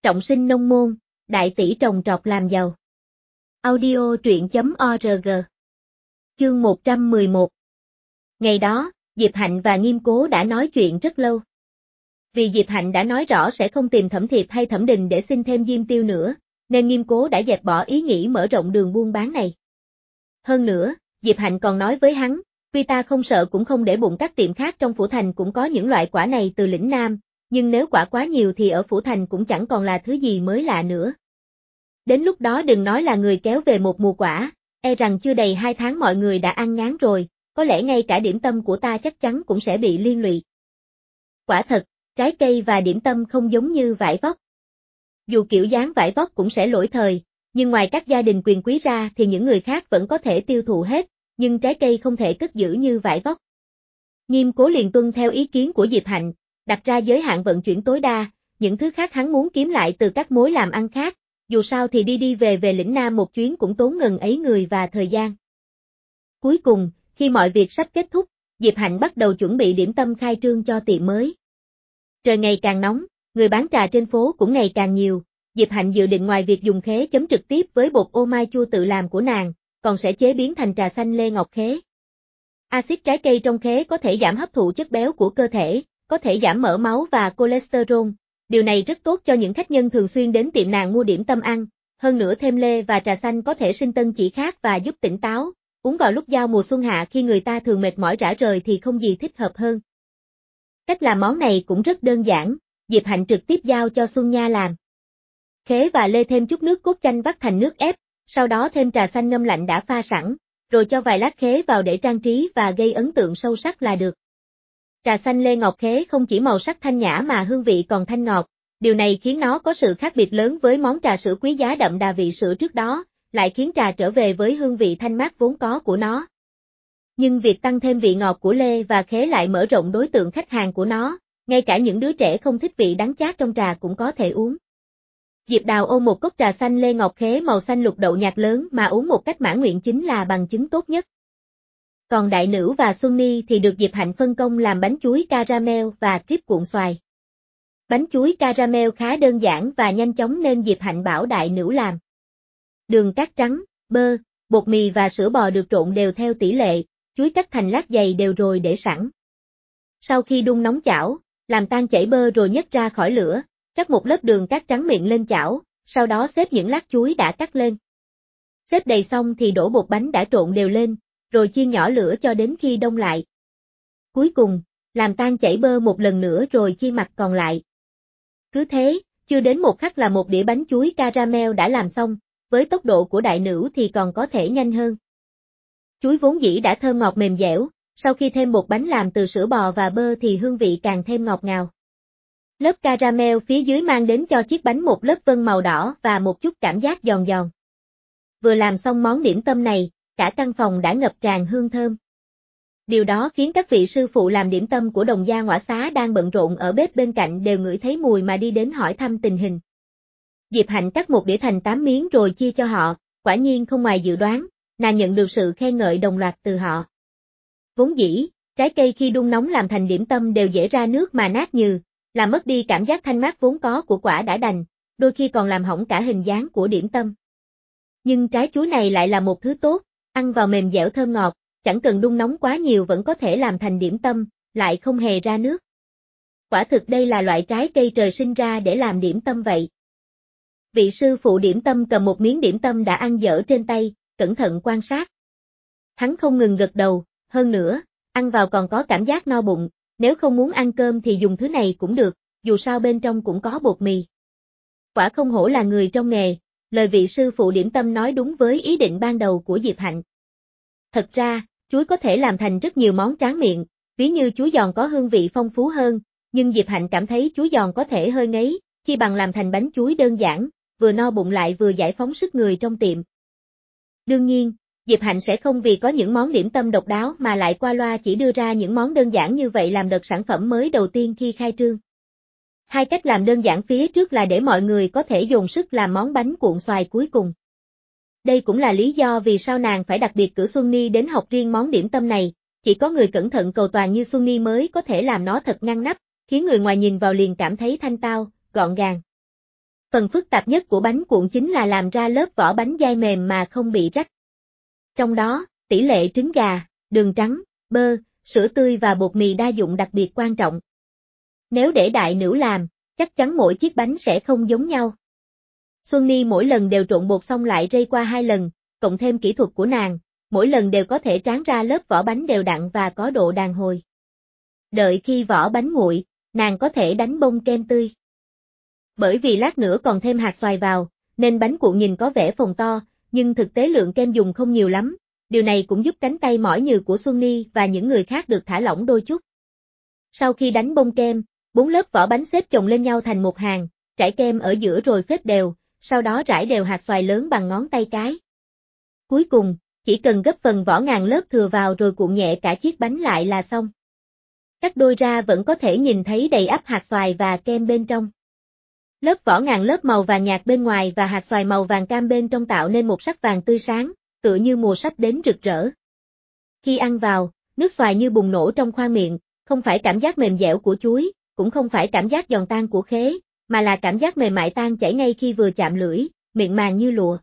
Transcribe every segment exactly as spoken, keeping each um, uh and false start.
Trọng sinh nông môn, đại tỷ trồng trọt làm giàu. Audio truyện chấm org. Chương một trăm mười một. Ngày đó, Diệp Hạnh và Nghiêm Cố đã nói chuyện rất lâu. Vì Diệp Hạnh đã nói rõ sẽ không tìm Thẩm Thiệp hay Thẩm Đình để xin thêm diêm tiêu nữa, nên Nghiêm Cố đã dẹp bỏ ý nghĩ mở rộng đường buôn bán này. Hơn nữa, Diệp Hạnh còn nói với hắn, tuy ta không sợ cũng không để bụng các tiệm khác trong Phủ Thành cũng có những loại quả này từ lĩnh Nam, nhưng nếu quả quá nhiều thì ở Phủ Thành cũng chẳng còn là thứ gì mới lạ nữa. Đến lúc đó đừng nói là người kéo về một mùa quả, e rằng chưa đầy hai tháng mọi người đã ăn ngán rồi, có lẽ ngay cả điểm tâm của ta chắc chắn cũng sẽ bị liên lụy. Quả thật, trái cây và điểm tâm không giống như vải vóc. Dù kiểu dáng vải vóc cũng sẽ lỗi thời, nhưng ngoài các gia đình quyền quý ra thì những người khác vẫn có thể tiêu thụ hết, nhưng trái cây không thể cất giữ như vải vóc. Nghiêm Cố liền tuân theo ý kiến của Diệp Hạnh, đặt ra giới hạn vận chuyển tối đa, những thứ khác hắn muốn kiếm lại từ các mối làm ăn khác, dù sao thì đi đi về về lĩnh Nam một chuyến cũng tốn ngần ấy người và thời gian. Cuối cùng, khi mọi việc sắp kết thúc, Diệp Hạnh bắt đầu chuẩn bị điểm tâm khai trương cho tiệm mới. Trời ngày càng nóng, người bán trà trên phố cũng ngày càng nhiều, Diệp Hạnh dự định ngoài việc dùng khế chấm trực tiếp với bột ô mai chua tự làm của nàng, còn sẽ chế biến thành trà xanh Lê Ngọc Khế. Axit trái cây trong khế có thể giảm hấp thụ chất béo của cơ thể, có thể giảm mỡ máu và cholesterol. Điều này rất tốt cho những khách nhân thường xuyên đến tiệm nàng mua điểm tâm ăn, hơn nữa thêm lê và trà xanh có thể sinh tân chỉ khát và giúp tỉnh táo, uống vào lúc giao mùa xuân hạ khi người ta thường mệt mỏi rã rời thì không gì thích hợp hơn. Cách làm món này cũng rất đơn giản, Diệp Hạnh trực tiếp giao cho Xuân Nha làm. Khế và lê thêm chút nước cốt chanh vắt thành nước ép, sau đó thêm trà xanh ngâm lạnh đã pha sẵn, rồi cho vài lát khế vào để trang trí và gây ấn tượng sâu sắc là được. Trà xanh Lê Ngọc Khế không chỉ màu sắc thanh nhã mà hương vị còn thanh ngọt, điều này khiến nó có sự khác biệt lớn với món trà sữa quý giá đậm đà vị sữa trước đó, lại khiến trà trở về với hương vị thanh mát vốn có của nó. Nhưng việc tăng thêm vị ngọt của lê và khế lại mở rộng đối tượng khách hàng của nó, ngay cả những đứa trẻ không thích vị đắng chát trong trà cũng có thể uống. Diệp Đào ôm một cốc trà xanh Lê Ngọc Khế màu xanh lục đậu nhạt lớn mà uống một cách mãn nguyện chính là bằng chứng tốt nhất. Còn Đại Nữ và Xuân Ni thì được Diệp Hạnh phân công làm bánh chuối caramel và kíp cuộn xoài. Bánh chuối caramel khá đơn giản và nhanh chóng nên Diệp Hạnh bảo Đại Nữ làm. Đường cát trắng, bơ, bột mì và sữa bò được trộn đều theo tỷ lệ, chuối cắt thành lát dày đều rồi để sẵn. Sau khi đun nóng chảo, làm tan chảy bơ rồi nhấc ra khỏi lửa, rắc một lớp đường cát trắng miệng lên chảo, sau đó xếp những lát chuối đã cắt lên. Xếp đầy xong thì đổ bột bánh đã trộn đều lên, rồi chia nhỏ lửa cho đến khi đông lại. Cuối cùng, làm tan chảy bơ một lần nữa rồi chia mặt còn lại. Cứ thế, chưa đến một khắc là một đĩa bánh chuối caramel đã làm xong, với tốc độ của Đại Nữ thì còn có thể nhanh hơn. Chuối vốn dĩ đã thơm ngọt mềm dẻo, sau khi thêm bột bánh làm từ sữa bò và bơ thì hương vị càng thêm ngọt ngào. Lớp caramel phía dưới mang đến cho chiếc bánh một lớp vân màu đỏ và một chút cảm giác giòn giòn. Vừa làm xong món điểm tâm này, cả căn phòng đã ngập tràn hương thơm. Điều đó khiến các vị sư phụ làm điểm tâm của Đồng Gia Ngõa Xá đang bận rộn ở bếp bên cạnh đều ngửi thấy mùi mà đi đến hỏi thăm tình hình. Diệp Hạnh cắt một đĩa thành tám miếng rồi chia cho họ, quả nhiên không ngoài dự đoán, nàng nhận được sự khen ngợi đồng loạt từ họ. Vốn dĩ, trái cây khi đun nóng làm thành điểm tâm đều dễ ra nước mà nát nhừ, làm mất đi cảm giác thanh mát vốn có của quả đã đành, đôi khi còn làm hỏng cả hình dáng của điểm tâm. Nhưng trái chuối này lại là một thứ tốt, ăn vào mềm dẻo thơm ngọt, chẳng cần đun nóng quá nhiều vẫn có thể làm thành điểm tâm, lại không hề ra nước. Quả thực đây là loại trái cây trời sinh ra để làm điểm tâm vậy. Vị sư phụ điểm tâm cầm một miếng điểm tâm đã ăn dở trên tay, cẩn thận quan sát. Hắn không ngừng gật đầu, hơn nữa, ăn vào còn có cảm giác no bụng, nếu không muốn ăn cơm thì dùng thứ này cũng được, dù sao bên trong cũng có bột mì. Quả không hổ là người trong nghề, lời vị sư phụ điểm tâm nói đúng với ý định ban đầu của Diệp Hạnh. Thật ra, chuối có thể làm thành rất nhiều món tráng miệng, ví như chuối giòn có hương vị phong phú hơn, nhưng Diệp Hạnh cảm thấy chuối giòn có thể hơi ngấy, chi bằng làm thành bánh chuối đơn giản, vừa no bụng lại vừa giải phóng sức người trong tiệm. Đương nhiên, Diệp Hạnh sẽ không vì có những món điểm tâm độc đáo mà lại qua loa chỉ đưa ra những món đơn giản như vậy làm đợt sản phẩm mới đầu tiên khi khai trương. Hai cách làm đơn giản phía trước là để mọi người có thể dồn sức làm món bánh cuộn xoài cuối cùng. Đây cũng là lý do vì sao nàng phải đặc biệt cử Xuân Ni đến học riêng món điểm tâm này, chỉ có người cẩn thận cầu toàn như Xuân Ni mới có thể làm nó thật ngăn nắp, khiến người ngoài nhìn vào liền cảm thấy thanh tao, gọn gàng. Phần phức tạp nhất của bánh cuộn chính là làm ra lớp vỏ bánh dai mềm mà không bị rách. Trong đó, tỷ lệ trứng gà, đường trắng, bơ, sữa tươi và bột mì đa dụng đặc biệt quan trọng. Nếu để đại nữ làm, chắc chắn mỗi chiếc bánh sẽ không giống nhau. Xuân Ni mỗi lần đều trộn bột xong lại rây qua hai lần, cộng thêm kỹ thuật của nàng, mỗi lần đều có thể tráng ra lớp vỏ bánh đều đặn và có độ đàn hồi. Đợi khi vỏ bánh nguội, nàng có thể đánh bông kem tươi. Bởi vì lát nữa còn thêm hạt xoài vào, nên bánh cuộn nhìn có vẻ phồng to, nhưng thực tế lượng kem dùng không nhiều lắm, điều này cũng giúp cánh tay mỏi nhừ của Xuân Ni và những người khác được thả lỏng đôi chút. Sau khi đánh bông kem, bốn lớp vỏ bánh xếp chồng lên nhau thành một hàng, trải kem ở giữa rồi phết đều, sau đó rải đều hạt xoài lớn bằng ngón tay cái. Cuối cùng, chỉ cần gấp phần vỏ ngàn lớp thừa vào rồi cuộn nhẹ cả chiếc bánh lại là xong. Cắt đôi ra vẫn có thể nhìn thấy đầy ắp hạt xoài và kem bên trong. Lớp vỏ ngàn lớp màu vàng nhạt bên ngoài và hạt xoài màu vàng cam bên trong tạo nên một sắc vàng tươi sáng, tựa như mùa sắp đến rực rỡ. Khi ăn vào, nước xoài như bùng nổ trong khoang miệng, không phải cảm giác mềm dẻo của chuối, cũng không phải cảm giác giòn tan của khế, mà là cảm giác mềm mại tan chảy ngay khi vừa chạm lưỡi, miệng màng như lụa.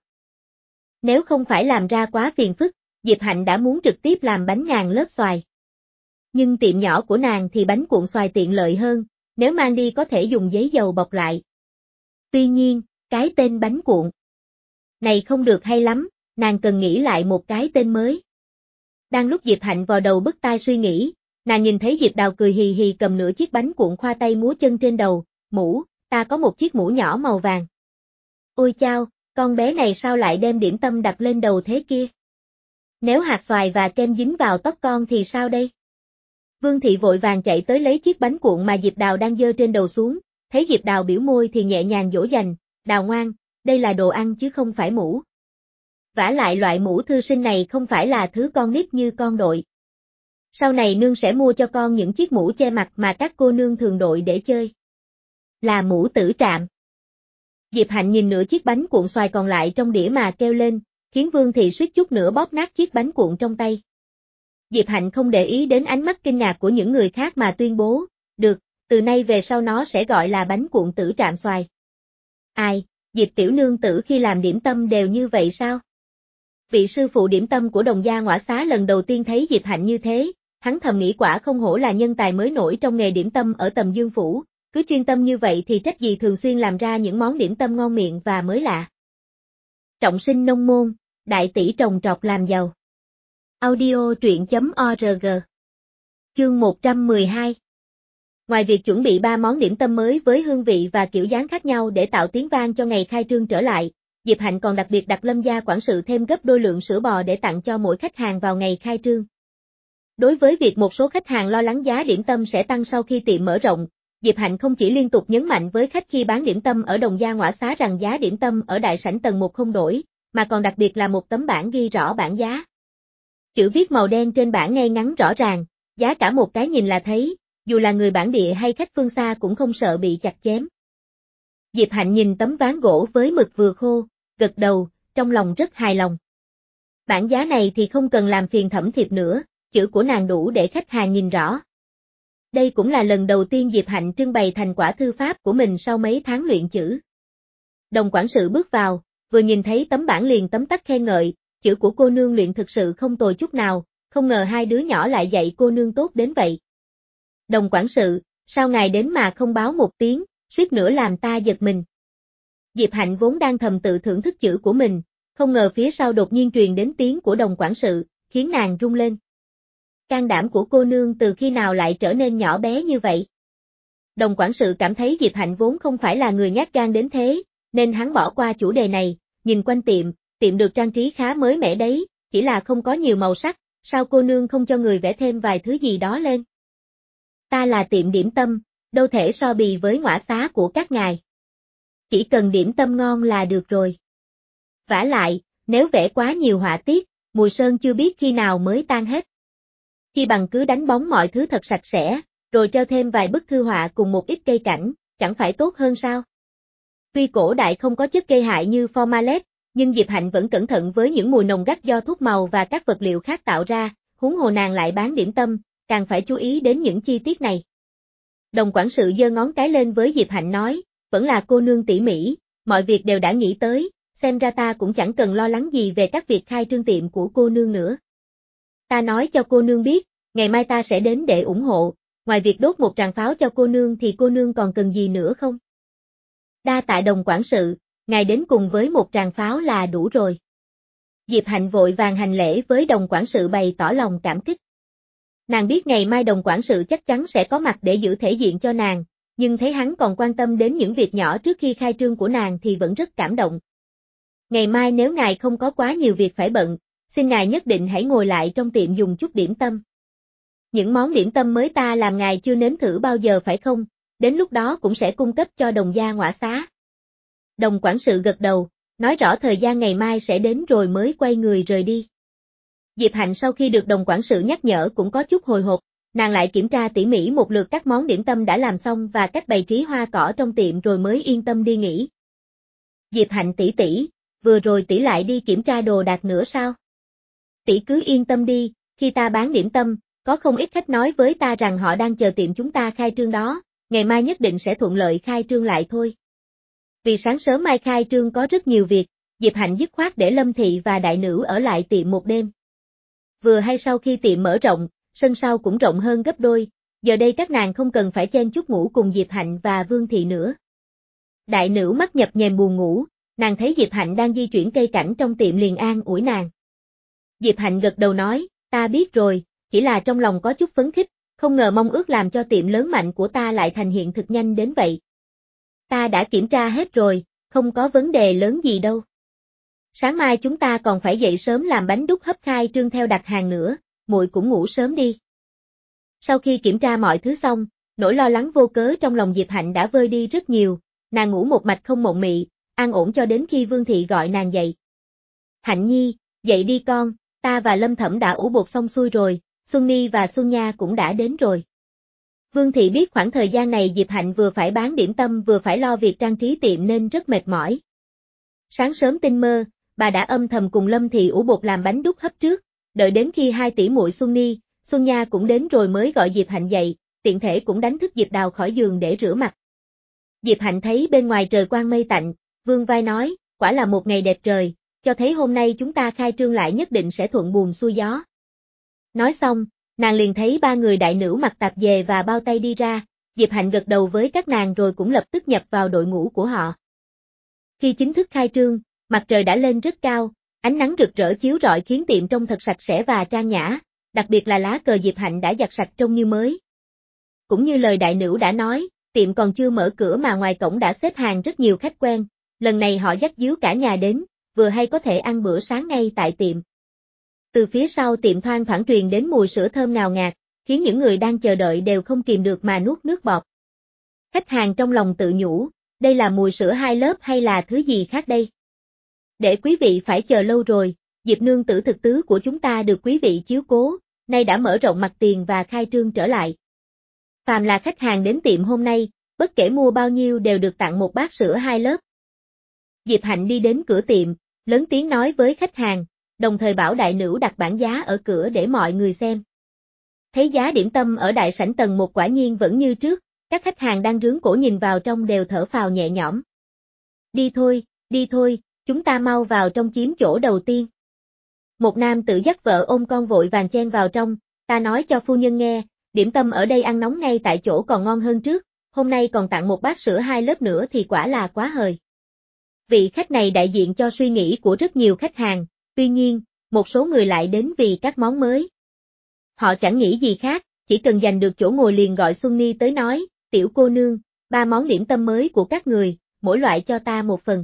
Nếu không phải làm ra quá phiền phức, Diệp Hạnh đã muốn trực tiếp làm bánh ngàn lớp xoài. Nhưng tiệm nhỏ của nàng thì bánh cuộn xoài tiện lợi hơn, nếu mang đi có thể dùng giấy dầu bọc lại. Tuy nhiên, cái tên bánh cuộn này không được hay lắm, nàng cần nghĩ lại một cái tên mới. Đang lúc Diệp Hạnh vò đầu bứt tai suy nghĩ, nàng nhìn thấy Diệp Đào cười hì hì cầm nửa chiếc bánh cuộn khoai tây múa chân trên đầu, mũ, ta có một chiếc mũ nhỏ màu vàng. Ôi chao, con bé này sao lại đem điểm tâm đặt lên đầu thế kia? Nếu hạt xoài và kem dính vào tóc con thì sao đây? Vương Thị vội vàng chạy tới lấy chiếc bánh cuộn mà Diệp Đào đang giơ trên đầu xuống, thấy Diệp Đào biểu môi thì nhẹ nhàng dỗ dành, Đào ngoan, đây là đồ ăn chứ không phải mũ. Vả lại loại mũ thư sinh này không phải là thứ con nít như con đội. Sau này nương sẽ mua cho con những chiếc mũ che mặt mà các cô nương thường đội để chơi. Là mũ tử trạm. Diệp Hạnh nhìn nửa chiếc bánh cuộn xoài còn lại trong đĩa mà kêu lên, khiến Vương Thị suýt chút nữa bóp nát chiếc bánh cuộn trong tay. Diệp Hạnh không để ý đến ánh mắt kinh ngạc của những người khác mà tuyên bố, được, từ nay về sau nó sẽ gọi là bánh cuộn tử trạm xoài. Ai, Diệp tiểu nương tử khi làm điểm tâm đều như vậy sao? Vị sư phụ điểm tâm của Đồng Gia Ngõa Xá lần đầu tiên thấy Diệp Hạnh như thế, hắn thầm nghĩ quả không hổ là nhân tài mới nổi trong nghề điểm tâm ở Tầm Dương Phủ, cứ chuyên tâm như vậy thì trách gì thường xuyên làm ra những món điểm tâm ngon miệng và mới lạ. Trọng sinh nông môn, đại tỷ trồng trọt làm giàu. Audio truyện chấm org. Chương một trăm mười hai. Ngoài việc chuẩn bị ba món điểm tâm mới với hương vị và kiểu dáng khác nhau để tạo tiếng vang cho ngày khai trương trở lại, Diệp Hạnh còn đặc biệt đặt Lâm gia quản sự thêm gấp đôi lượng sữa bò để tặng cho mỗi khách hàng vào ngày khai trương. Đối với việc một số khách hàng lo lắng giá điểm tâm sẽ tăng sau khi tiệm mở rộng, Diệp Hạnh không chỉ liên tục nhấn mạnh với khách khi bán điểm tâm ở Đồng Gia Ngõa Xá rằng giá điểm tâm ở đại sảnh tầng một không đổi, mà còn đặc biệt là một tấm bảng ghi rõ bảng giá. Chữ viết màu đen trên bảng ngay ngắn rõ ràng, giá cả một cái nhìn là thấy, dù là người bản địa hay khách phương xa cũng không sợ bị chặt chém. Diệp Hạnh nhìn tấm ván gỗ với mực vừa khô, gật đầu, trong lòng rất hài lòng. Bảng giá này thì không cần làm phiền thẩm thiệp nữa, chữ của nàng đủ để khách hàng nhìn rõ. Đây cũng là lần đầu tiên Diệp Hạnh trưng bày thành quả thư pháp của mình sau mấy tháng luyện chữ. Đồng quản sự bước vào, vừa nhìn thấy tấm bảng liền tấm tắc khen ngợi, chữ của cô nương luyện thực sự không tồi chút nào, không ngờ hai đứa nhỏ lại dạy cô nương tốt đến vậy. Đồng quản sự, sao ngài đến mà không báo một tiếng, suýt nữa làm ta giật mình. Diệp Hạnh vốn đang thầm tự thưởng thức chữ của mình, không ngờ phía sau đột nhiên truyền đến tiếng của đồng quản sự, khiến nàng rung lên. Can đảm của cô nương từ khi nào lại trở nên nhỏ bé như vậy? Đồng quản sự cảm thấy Diệp Hạnh vốn không phải là người nhát gan đến thế, nên hắn bỏ qua chủ đề này, nhìn quanh tiệm, tiệm được trang trí khá mới mẻ đấy, chỉ là không có nhiều màu sắc, sao cô nương không cho người vẽ thêm vài thứ gì đó lên? Ta là tiệm điểm tâm, đâu thể so bì với ngõa xá của các ngài. Chỉ cần điểm tâm ngon là được rồi. Vả lại, nếu vẽ quá nhiều họa tiết, mùi sơn chưa biết khi nào mới tan hết. Chi bằng cứ đánh bóng mọi thứ thật sạch sẽ, rồi treo thêm vài bức thư họa cùng một ít cây cảnh, chẳng phải tốt hơn sao? Tuy cổ đại không có chất gây hại như formaldehyde, nhưng Diệp Hạnh vẫn cẩn thận với những mùi nồng gắt do thuốc màu và các vật liệu khác tạo ra, huống hồ nàng lại bán điểm tâm, càng phải chú ý đến những chi tiết này. Đồng quản sự giơ ngón cái lên với Diệp Hạnh nói, vẫn là cô nương tỉ mỉ, mọi việc đều đã nghĩ tới, xem ra ta cũng chẳng cần lo lắng gì về các việc khai trương tiệm của cô nương nữa. Ta nói cho cô nương biết, ngày mai ta sẽ đến để ủng hộ, ngoài việc đốt một tràng pháo cho cô nương thì cô nương còn cần gì nữa không? Đa tạ Đồng quản sự, ngài đến cùng với một tràng pháo là đủ rồi. Diệp Hạnh vội vàng hành lễ với Đồng quản sự bày tỏ lòng cảm kích. Nàng biết ngày mai Đồng quản sự chắc chắn sẽ có mặt để giữ thể diện cho nàng, nhưng thấy hắn còn quan tâm đến những việc nhỏ trước khi khai trương của nàng thì vẫn rất cảm động. Ngày mai nếu ngài không có quá nhiều việc phải bận, xin ngài nhất định hãy ngồi lại trong tiệm dùng chút điểm tâm. Những món điểm tâm mới ta làm ngài chưa nếm thử bao giờ phải không, đến lúc đó cũng sẽ cung cấp cho Đồng gia ngõa xá. Đồng quản sự gật đầu, nói rõ thời gian ngày mai sẽ đến rồi mới quay người rời đi. Diệp Hạnh sau khi được Đồng quản sự nhắc nhở cũng có chút hồi hộp, nàng lại kiểm tra tỉ mỉ một lượt các món điểm tâm đã làm xong và cách bày trí hoa cỏ trong tiệm rồi mới yên tâm đi nghỉ. Diệp Hạnh tỷ tỷ, vừa rồi tỷ lại đi kiểm tra đồ đạc nữa sao? Tỷ cứ yên tâm đi, khi ta bán điểm tâm, có không ít khách nói với ta rằng họ đang chờ tiệm chúng ta khai trương đó, ngày mai nhất định sẽ thuận lợi khai trương lại thôi. Vì sáng sớm mai khai trương có rất nhiều việc, Diệp Hạnh dứt khoát để Lâm Thị và đại nữ ở lại tiệm một đêm. Vừa hay sau khi tiệm mở rộng, sân sau cũng rộng hơn gấp đôi, giờ đây các nàng không cần phải chen chúc ngủ cùng Diệp Hạnh và Vương Thị nữa. Đại nữ mắt nhập nhèm buồn ngủ, nàng thấy Diệp Hạnh đang di chuyển cây cảnh trong tiệm liền an ủi nàng. Diệp Hạnh gật đầu nói, ta biết rồi, chỉ là trong lòng có chút phấn khích, không ngờ mong ước làm cho tiệm lớn mạnh của ta lại thành hiện thực nhanh đến vậy. Ta đã kiểm tra hết rồi, không có vấn đề lớn gì đâu. Sáng mai chúng ta còn phải dậy sớm làm bánh đúc hấp khai trương theo đặt hàng nữa, muội cũng ngủ sớm đi. Sau khi kiểm tra mọi thứ xong, nỗi lo lắng vô cớ trong lòng Diệp Hạnh đã vơi đi rất nhiều, nàng ngủ một mạch không mộng mị, an ổn cho đến khi Vương Thị gọi nàng dậy. Hạnh Nhi, dậy đi con, ta và Lâm Thẩm đã ủ bột xong xuôi rồi, Xuân Ni và Xuân Nha cũng đã đến rồi. Vương Thị biết khoảng thời gian này Diệp Hạnh vừa phải bán điểm tâm vừa phải lo việc trang trí tiệm nên rất mệt mỏi. Sáng sớm tinh mơ, bà đã âm thầm cùng Lâm Thị ủ bột làm bánh đúc hấp trước, đợi đến khi hai tỷ muội Xuân Ni, Xuân Nha cũng đến rồi mới gọi Diệp Hạnh dậy, tiện thể cũng đánh thức Diệp Đào khỏi giường để rửa mặt. Diệp Hạnh thấy bên ngoài trời quang mây tạnh, vương vai nói, quả là một ngày đẹp trời, cho thấy hôm nay chúng ta khai trương lại nhất định sẽ thuận buồm xuôi gió. Nói xong, nàng liền thấy ba người đại nữ mặc tạp dề và bao tay đi ra, Diệp Hạnh gật đầu với các nàng rồi cũng lập tức nhập vào đội ngũ của họ. Khi chính thức khai trương, mặt trời đã lên rất cao, ánh nắng rực rỡ chiếu rọi khiến tiệm trông thật sạch sẽ và trang nhã, đặc biệt là lá cờ Diệp Hạnh đã giặt sạch trông như mới. Cũng như lời đại nữ đã nói, tiệm còn chưa mở cửa mà ngoài cổng đã xếp hàng rất nhiều khách quen, lần này họ dắt díu cả nhà đến, vừa hay có thể ăn bữa sáng ngay tại tiệm. Từ phía sau tiệm thoang thoảng truyền đến mùi sữa thơm ngào ngạt, khiến những người đang chờ đợi đều không kìm được mà nuốt nước bọt. Khách hàng trong lòng tự nhủ, đây là mùi sữa hai lớp hay là thứ gì khác đây? Để quý vị phải chờ lâu rồi, Diệp nương tử thực tứ của chúng ta được quý vị chiếu cố, nay đã mở rộng mặt tiền và khai trương trở lại. Phàm là khách hàng đến tiệm hôm nay, bất kể mua bao nhiêu đều được tặng một bát sữa hai lớp. Diệp Hạnh đi đến cửa tiệm, lớn tiếng nói với khách hàng, đồng thời bảo đại nữ đặt bảng giá ở cửa để mọi người xem. Thấy giá điểm tâm ở đại sảnh tầng một quả nhiên vẫn như trước, các khách hàng đang rướn cổ nhìn vào trong đều thở phào nhẹ nhõm. Đi thôi, đi thôi, chúng ta mau vào trong chiếm chỗ đầu tiên. Một nam tử dắt vợ ôm con vội vàng chen vào trong, ta nói cho phu nhân nghe, điểm tâm ở đây ăn nóng ngay tại chỗ còn ngon hơn trước, hôm nay còn tặng một bát sữa hai lớp nữa thì quả là quá hời. Vị khách này đại diện cho suy nghĩ của rất nhiều khách hàng, tuy nhiên, một số người lại đến vì các món mới. Họ chẳng nghĩ gì khác, chỉ cần giành được chỗ ngồi liền gọi Xuân Ni tới nói, tiểu cô nương, ba món điểm tâm mới của các người, mỗi loại cho ta một phần.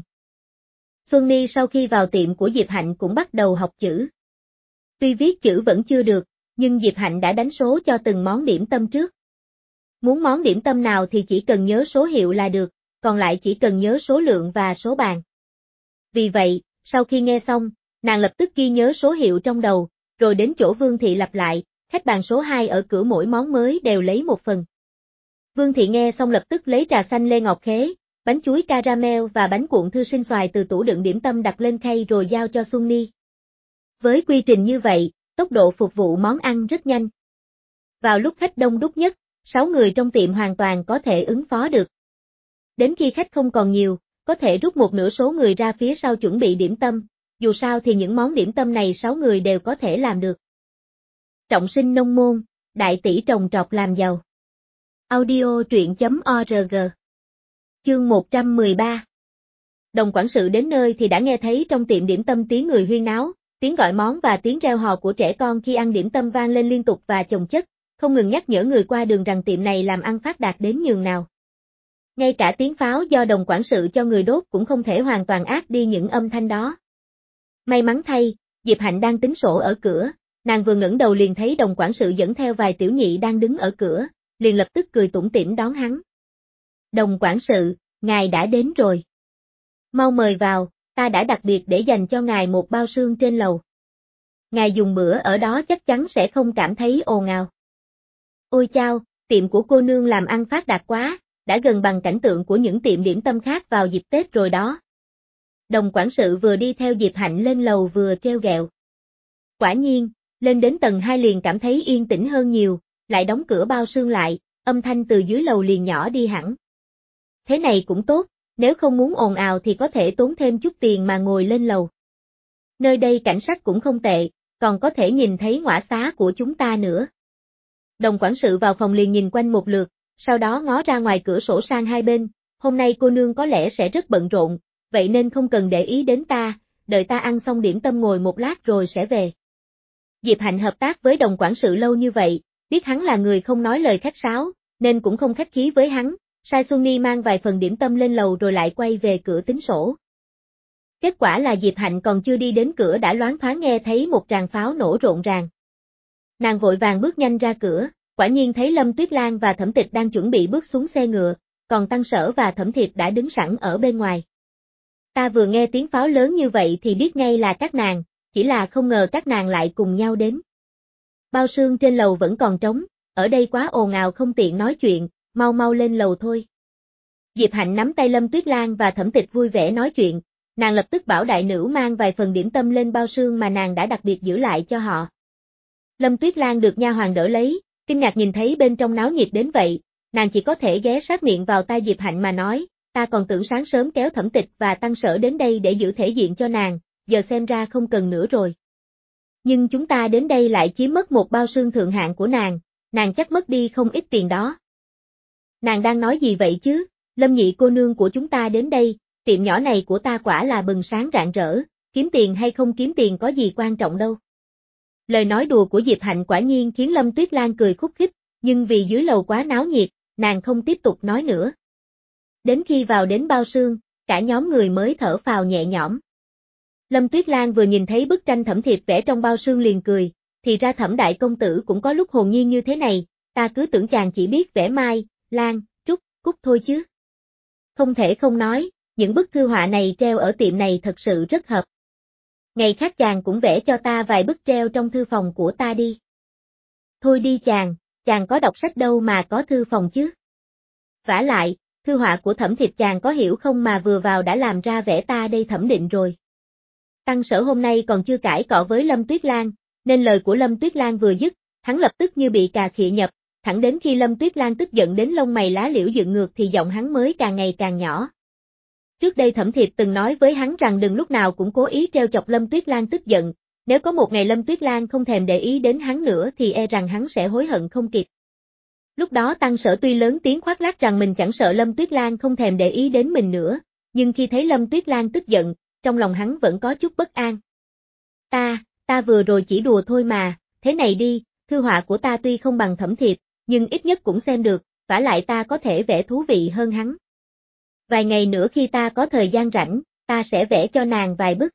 Xuân Ni sau khi vào tiệm của Diệp Hạnh cũng bắt đầu học chữ. Tuy viết chữ vẫn chưa được, nhưng Diệp Hạnh đã đánh số cho từng món điểm tâm trước. Muốn món điểm tâm nào thì chỉ cần nhớ số hiệu là được, còn lại chỉ cần nhớ số lượng và số bàn. Vì vậy, sau khi nghe xong, nàng lập tức ghi nhớ số hiệu trong đầu, rồi đến chỗ Vương Thị lặp lại, khách bàn số hai ở cửa mỗi món mới đều lấy một phần. Vương Thị nghe xong lập tức lấy trà xanh Lê Ngọc Khế, bánh chuối caramel và bánh cuộn thư sinh xoài từ tủ đựng điểm tâm đặt lên khay rồi giao cho Xuân Ni. Với quy trình như vậy, tốc độ phục vụ món ăn rất nhanh. Vào lúc khách đông đúc nhất, sáu người trong tiệm hoàn toàn có thể ứng phó được. Đến khi khách không còn nhiều, có thể rút một nửa số người ra phía sau chuẩn bị điểm tâm, dù sao thì những món điểm tâm này sáu người đều có thể làm được. Trọng sinh nông môn, đại tỷ trồng trọt làm giàu. Audio truyện chấm org. Chương một trăm mười ba. Đồng quản sự đến nơi thì đã nghe thấy trong tiệm điểm tâm tiếng người huyên náo, tiếng gọi món và tiếng reo hò của trẻ con khi ăn điểm tâm vang lên liên tục và chồng chất, không ngừng nhắc nhở người qua đường rằng tiệm này làm ăn phát đạt đến nhường nào. Ngay cả tiếng pháo do đồng quản sự cho người đốt cũng không thể hoàn toàn át đi những âm thanh đó. May mắn thay, Diệp Hạnh đang tính sổ ở cửa, nàng vừa ngẩng đầu liền thấy đồng quản sự dẫn theo vài tiểu nhị đang đứng ở cửa, liền lập tức cười tủm tỉm đón hắn. Đồng quản sự, ngài đã đến rồi. Mau mời vào, ta đã đặc biệt để dành cho ngài một bao sương trên lầu. Ngài dùng bữa ở đó chắc chắn sẽ không cảm thấy ồn ào. Ôi chao, tiệm của cô nương làm ăn phát đạt quá, đã gần bằng cảnh tượng của những tiệm điểm tâm khác vào dịp Tết rồi đó. Đồng quản sự vừa đi theo Diệp Hạnh lên lầu vừa trêu ghẹo. Quả nhiên, lên đến tầng hai liền cảm thấy yên tĩnh hơn nhiều, lại đóng cửa bao sương lại, âm thanh từ dưới lầu liền nhỏ đi hẳn. Thế này cũng tốt, nếu không muốn ồn ào thì có thể tốn thêm chút tiền mà ngồi lên lầu. Nơi đây cảnh sắc cũng không tệ, còn có thể nhìn thấy ngõa xá của chúng ta nữa. Đồng quản sự vào phòng liền nhìn quanh một lượt, sau đó ngó ra ngoài cửa sổ sang hai bên, hôm nay cô nương có lẽ sẽ rất bận rộn, vậy nên không cần để ý đến ta, đợi ta ăn xong điểm tâm ngồi một lát rồi sẽ về. Diệp Hạnh hợp tác với đồng quản sự lâu như vậy, biết hắn là người không nói lời khách sáo, nên cũng không khách khí với hắn, sai Xuân Ni mang vài phần điểm tâm lên lầu rồi lại quay về cửa tính sổ. Kết quả là Diệp Hạnh còn chưa đi đến cửa đã loáng thoáng nghe thấy một tràng pháo nổ rộn ràng. Nàng vội vàng bước nhanh ra cửa, quả nhiên thấy Lâm Tuyết Lan và Thẩm Tịch đang chuẩn bị bước xuống xe ngựa, còn Tăng Sở và Thẩm Thiệp đã đứng sẵn ở bên ngoài. Ta vừa nghe tiếng pháo lớn như vậy thì biết ngay là các nàng, chỉ là không ngờ các nàng lại cùng nhau đến. Bao sương trên lầu vẫn còn trống, ở đây quá ồn ào không tiện nói chuyện, mau mau lên lầu thôi. Diệp Hạnh nắm tay Lâm Tuyết Lan và Thẩm Tịch vui vẻ nói chuyện, nàng lập tức bảo đại nữ mang vài phần điểm tâm lên bao sương mà nàng đã đặc biệt giữ lại cho họ. Lâm Tuyết Lan được nha hoàn đỡ lấy, kinh ngạc nhìn thấy bên trong náo nhiệt đến vậy, nàng chỉ có thể ghé sát miệng vào tai Diệp Hạnh mà nói, ta còn tưởng sáng sớm kéo Thẩm Tịch và Tăng Sở đến đây để giữ thể diện cho nàng, giờ xem ra không cần nữa rồi. Nhưng chúng ta đến đây lại chiếm mất một bao sương thượng hạng của nàng, nàng chắc mất đi không ít tiền đó. Nàng đang nói gì vậy chứ, Lâm nhị cô nương của chúng ta đến đây, tiệm nhỏ này của ta quả là bừng sáng rạng rỡ, kiếm tiền hay không kiếm tiền có gì quan trọng đâu. Lời nói đùa của Diệp Hạnh quả nhiên khiến Lâm Tuyết Lan cười khúc khích, nhưng vì dưới lầu quá náo nhiệt, nàng không tiếp tục nói nữa. Đến khi vào đến bao sương, cả nhóm người mới thở phào nhẹ nhõm. Lâm Tuyết Lan vừa nhìn thấy bức tranh Thẩm Thiệp vẽ trong bao sương liền cười, thì ra Thẩm đại công tử cũng có lúc hồn nhiên như thế này, ta cứ tưởng chàng chỉ biết vẽ mai, lan, trúc, cúc thôi chứ. Không thể không nói, những bức thư họa này treo ở tiệm này thật sự rất hợp. Ngày khác chàng cũng vẽ cho ta vài bức treo trong thư phòng của ta đi. Thôi đi chàng, chàng có đọc sách đâu mà có thư phòng chứ. Vả lại, thư họa của Thẩm Thiệp chàng có hiểu không mà vừa vào đã làm ra vẽ ta đây thẩm định rồi. Tăng Sở hôm nay còn chưa cãi cọ với Lâm Tuyết Lan, nên lời của Lâm Tuyết Lan vừa dứt, hắn lập tức như bị cà khịa nhập, thẳng đến khi Lâm Tuyết Lan tức giận đến lông mày lá liễu dựng ngược thì giọng hắn mới càng ngày càng nhỏ. Trước đây Thẩm Thiệp từng nói với hắn rằng đừng lúc nào cũng cố ý trêu chọc Lâm Tuyết Lan tức giận, nếu có một ngày Lâm Tuyết Lan không thèm để ý đến hắn nữa thì e rằng hắn sẽ hối hận không kịp. Lúc đó Tăng Sở tuy lớn tiếng khoác lác rằng mình chẳng sợ Lâm Tuyết Lan không thèm để ý đến mình nữa, nhưng khi thấy Lâm Tuyết Lan tức giận, trong lòng hắn vẫn có chút bất an. Ta, ta vừa rồi chỉ đùa thôi mà, thế này đi, thư họa của ta tuy không bằng Thẩm Thiệp, nhưng ít nhất cũng xem được, vả lại ta có thể vẽ thú vị hơn hắn. Vài ngày nữa khi ta có thời gian rảnh, ta sẽ vẽ cho nàng vài bức.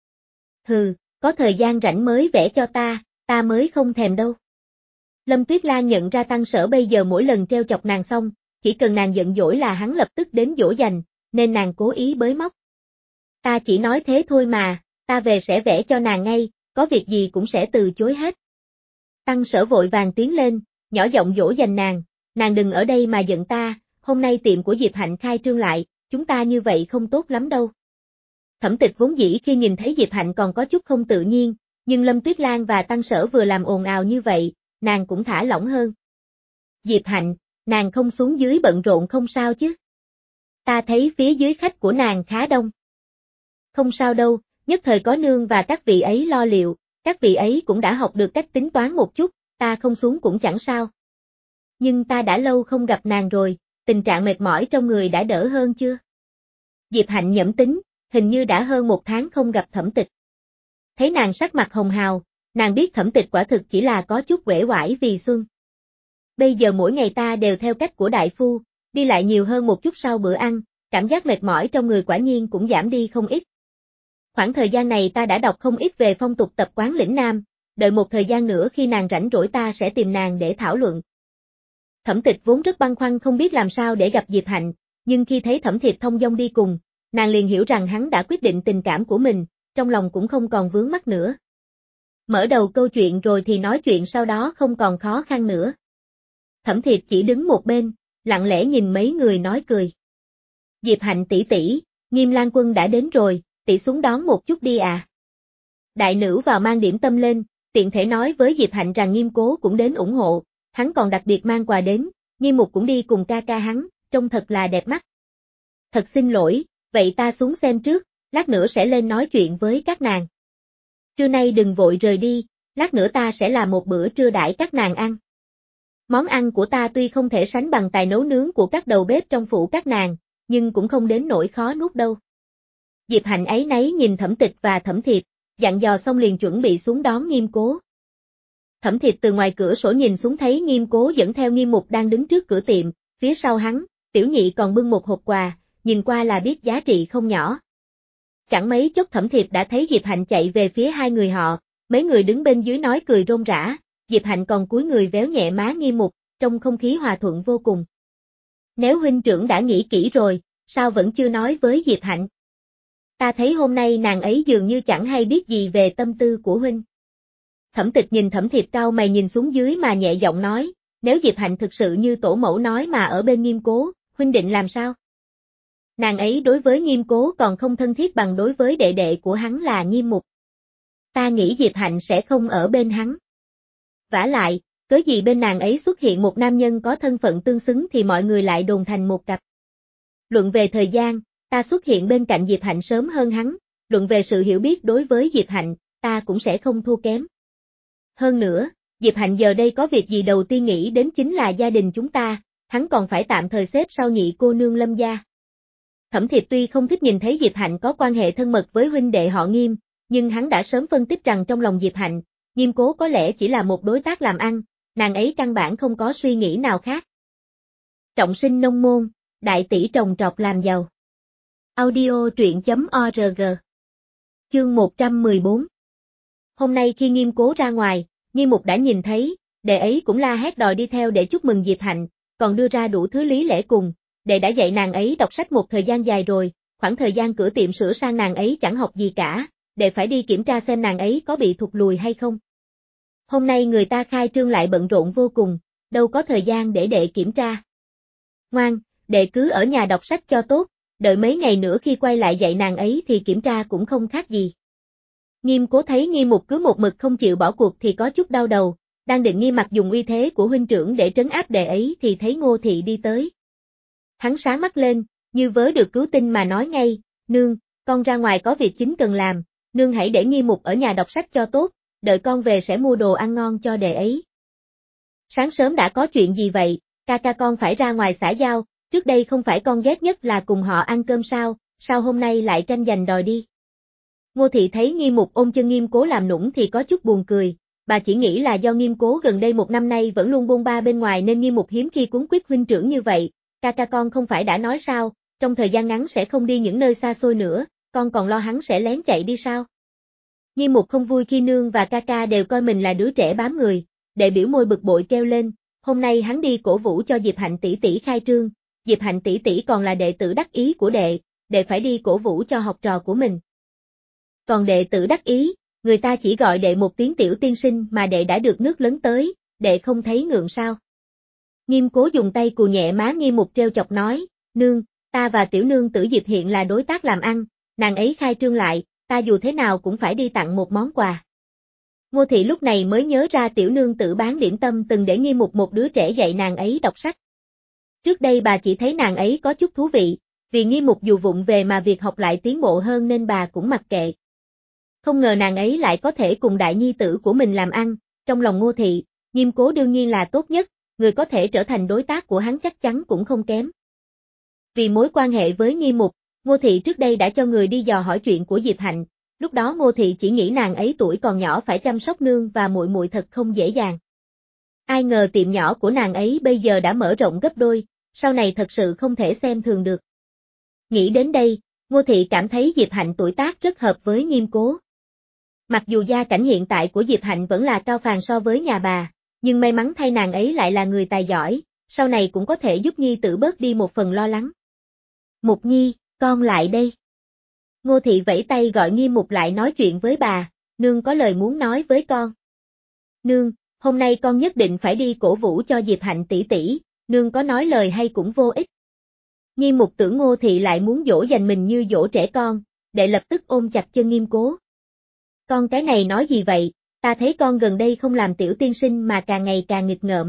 Hừ, có thời gian rảnh mới vẽ cho ta, ta mới không thèm đâu. Lâm Tuyết Lan nhận ra Tăng Sở bây giờ mỗi lần trêu chọc nàng xong, chỉ cần nàng giận dỗi là hắn lập tức đến dỗ dành, nên nàng cố ý bới móc. Ta chỉ nói thế thôi mà, ta về sẽ vẽ cho nàng ngay, có việc gì cũng sẽ từ chối hết. Tăng Sở vội vàng tiến lên, nhỏ giọng dỗ dành nàng, nàng đừng ở đây mà giận ta, hôm nay tiệm của Diệp Hạnh khai trương lại, chúng ta như vậy không tốt lắm đâu. Thẩm Tịch vốn dĩ khi nhìn thấy Diệp Hạnh còn có chút không tự nhiên, nhưng Lâm Tuyết Lan và Tăng Sở vừa làm ồn ào như vậy, nàng cũng thả lỏng hơn. Diệp Hạnh, nàng không xuống dưới bận rộn không sao chứ? Ta thấy phía dưới khách của nàng khá đông. Không sao đâu, nhất thời có nương và các vị ấy lo liệu, các vị ấy cũng đã học được cách tính toán một chút, ta không xuống cũng chẳng sao. Nhưng ta đã lâu không gặp nàng rồi, tình trạng mệt mỏi trong người đã đỡ hơn chưa? Diệp Hạnh nhẩm tính, hình như đã hơn một tháng không gặp Thẩm Tịch. Thấy nàng sắc mặt hồng hào, nàng biết Thẩm Tịch quả thực chỉ là có chút uể oải vì xuân. Bây giờ mỗi ngày ta đều theo cách của đại phu, đi lại nhiều hơn một chút sau bữa ăn, cảm giác mệt mỏi trong người quả nhiên cũng giảm đi không ít. Khoảng thời gian này ta đã đọc không ít về phong tục tập quán lĩnh Nam, đợi một thời gian nữa khi nàng rảnh rỗi ta sẽ tìm nàng để thảo luận. Thẩm Tịch vốn rất băn khoăn không biết làm sao để gặp Diệp Hạnh, nhưng khi thấy Thẩm Thiệp thông dong đi cùng, nàng liền hiểu rằng hắn đã quyết định tình cảm của mình, trong lòng cũng không còn vướng mắc nữa. Mở đầu câu chuyện rồi thì nói chuyện sau đó không còn khó khăn nữa. Thẩm Thiệp chỉ đứng một bên, lặng lẽ nhìn mấy người nói cười. Diệp Hạnh tỷ tỷ, Nghiêm Lan Quân đã đến rồi, tỷ xuống đón một chút đi à. Đại nữ vào mang điểm tâm lên, tiện thể nói với Diệp Hạnh rằng Nghiêm Cố cũng đến ủng hộ, hắn còn đặc biệt mang quà đến, Nghiêm Mục cũng đi cùng ca ca hắn, trông thật là đẹp mắt. Thật xin lỗi, vậy ta xuống xem trước, lát nữa sẽ lên nói chuyện với các nàng. Trưa nay đừng vội rời đi, lát nữa ta sẽ làm một bữa trưa đãi các nàng ăn. Món ăn của ta tuy không thể sánh bằng tài nấu nướng của các đầu bếp trong phủ các nàng, nhưng cũng không đến nỗi khó nuốt đâu. Diệp Hạnh áy náy nhìn Thẩm Tịch và Thẩm Thiệp, dặn dò xong liền chuẩn bị xuống đón Nghiêm Cố. Thẩm Thiệp từ ngoài cửa sổ nhìn xuống thấy Nghiêm Cố dẫn theo Nghiêm Mục đang đứng trước cửa tiệm, phía sau hắn, Tiểu Nhị còn bưng một hộp quà, nhìn qua là biết giá trị không nhỏ. Chẳng mấy chốc Thẩm Thiệp đã thấy Diệp Hạnh chạy về phía hai người họ, mấy người đứng bên dưới nói cười rôm rã, Diệp Hạnh còn cúi người véo nhẹ má Nghiêm Mục, trong không khí hòa thuận vô cùng. Nếu huynh trưởng đã nghĩ kỹ rồi, sao vẫn chưa nói với Diệp Hạnh? Ta thấy hôm nay nàng ấy dường như chẳng hay biết gì về tâm tư của huynh. Thẩm Tịch nhìn Thẩm Thiệp cao mày nhìn xuống dưới mà nhẹ giọng nói, nếu Diệp Hạnh thực sự như tổ mẫu nói mà ở bên Nghiêm Cố, huynh định làm sao? Nàng ấy đối với Nghiêm Cố còn không thân thiết bằng đối với đệ đệ của hắn là Nghiêm Mục. Ta nghĩ Diệp Hạnh sẽ không ở bên hắn. Vả lại, cớ gì bên nàng ấy xuất hiện một nam nhân có thân phận tương xứng thì mọi người lại đồn thành một cặp. Luận về thời gian, ta xuất hiện bên cạnh Diệp Hạnh sớm hơn hắn, luận về sự hiểu biết đối với Diệp Hạnh, ta cũng sẽ không thua kém. Hơn nữa, Diệp Hạnh giờ đây có việc gì đầu tiên nghĩ đến chính là gia đình chúng ta, hắn còn phải tạm thời xếp sau nhị cô nương Lâm gia. Thẩm Thiệp tuy không thích nhìn thấy Diệp Hạnh có quan hệ thân mật với huynh đệ họ Nghiêm, nhưng hắn đã sớm phân tích rằng trong lòng Diệp Hạnh, Nghiêm Cố có lẽ chỉ là một đối tác làm ăn, nàng ấy căn bản không có suy nghĩ nào khác. Trọng sinh nông môn, đại tỷ trồng trọt làm giàu. Audio truyện chấm org. Chương một trăm mười bốn. Hôm nay khi Nghiêm Cố ra ngoài, Nghiêm Mục đã nhìn thấy, đệ ấy cũng la hét đòi đi theo để chúc mừng Diệp Hạnh, còn đưa ra đủ thứ lý lẽ cùng, đệ đã dạy nàng ấy đọc sách một thời gian dài rồi, khoảng thời gian cửa tiệm sửa sang nàng ấy chẳng học gì cả, đệ phải đi kiểm tra xem nàng ấy có bị thụt lùi hay không. Hôm nay người ta khai trương lại bận rộn vô cùng, đâu có thời gian để đệ kiểm tra. Ngoan, đệ cứ ở nhà đọc sách cho tốt, đợi mấy ngày nữa khi quay lại dạy nàng ấy thì kiểm tra cũng không khác gì. Nghiêm Cố thấy Nghiêm Mục cứ một mực không chịu bỏ cuộc thì có chút đau đầu, đang định Nghiêm Mặc dùng uy thế của huynh trưởng để trấn áp đệ ấy thì thấy Ngô Thị đi tới. Hắn sáng mắt lên, như vớ được cứu tinh mà nói ngay, nương, con ra ngoài có việc chính cần làm, nương hãy để Nghiêm Mục ở nhà đọc sách cho tốt, đợi con về sẽ mua đồ ăn ngon cho đệ ấy. Sáng sớm đã có chuyện gì vậy, ca ca con phải ra ngoài xã giao, trước đây không phải con ghét nhất là cùng họ ăn cơm sao, sao hôm nay lại tranh giành đòi đi. Ngô Thị thấy Nghiêm Mục ôm chân Nghiêm Cố làm nũng thì có chút buồn cười, bà chỉ nghĩ là do Nghiêm Cố gần đây một năm nay vẫn luôn bôn ba bên ngoài nên Nghiêm Mục hiếm khi cuống quýt huynh trưởng như vậy, ca ca con không phải đã nói sao, trong thời gian ngắn sẽ không đi những nơi xa xôi nữa, con còn lo hắn sẽ lén chạy đi sao. Nghiêm Mục không vui khi nương và ca ca đều coi mình là đứa trẻ bám người, đệ biểu môi bực bội kêu lên, hôm nay hắn đi cổ vũ cho Diệp Hạnh tỷ tỷ khai trương, Diệp Hạnh tỷ tỷ còn là đệ tử đắc ý của đệ, đệ phải đi cổ vũ cho học trò của mình. Còn đệ tử đắc ý, người ta chỉ gọi đệ một tiếng tiểu tiên sinh mà đệ đã được nước lớn tới, đệ không thấy ngượng sao. Nghiêm Cố dùng tay cù nhẹ má Nghiêm Mục treo chọc nói, nương, ta và tiểu nương tử Diệp hiện là đối tác làm ăn, nàng ấy khai trương lại, ta dù thế nào cũng phải đi tặng một món quà. Ngô Thị lúc này mới nhớ ra tiểu nương tử bán điểm tâm từng để Nghiêm Mục một đứa trẻ dạy nàng ấy đọc sách. Trước đây bà chỉ thấy nàng ấy có chút thú vị, Vì Nghi Mục dù vụng về mà việc học lại tiến bộ hơn nên bà cũng mặc kệ. Không ngờ nàng ấy lại có thể cùng đại nhi tử của mình làm ăn, trong lòng Ngô Thị, Nghiêm Cố đương nhiên là tốt nhất, người có thể trở thành đối tác của hắn chắc chắn cũng không kém. Vì mối quan hệ với Nghi Mục, Ngô Thị trước đây đã cho người đi dò hỏi chuyện của Diệp Hạnh, lúc đó Ngô Thị chỉ nghĩ nàng ấy tuổi còn nhỏ phải chăm sóc nương và muội muội thật không dễ dàng. Ai ngờ tiệm nhỏ của nàng ấy bây giờ đã mở rộng gấp đôi, sau này thật sự không thể xem thường được. Nghĩ đến đây, Ngô Thị cảm thấy Diệp Hạnh tuổi tác rất hợp với Nghiêm Cố. Mặc dù gia cảnh hiện tại của Diệp Hạnh vẫn là cao phàn so với nhà bà, nhưng may mắn thay nàng ấy lại là người tài giỏi, sau này cũng có thể giúp nhi tử bớt đi một phần lo lắng. Mục Nhi, con lại đây. Ngô Thị vẫy tay gọi Nghiêm Mục lại nói chuyện với bà, nương có lời muốn nói với con. Nương, hôm nay con nhất định phải đi cổ vũ cho Diệp Hạnh tỷ tỷ, nương có nói lời hay cũng vô ích. Nghiêm Mục tưởng Ngô Thị lại muốn dỗ dành mình như dỗ trẻ con, đệ lập tức ôm chặt chân Nghiêm Cố. Con cái này nói gì vậy, ta thấy con gần đây không làm tiểu tiên sinh mà càng ngày càng nghịch ngợm.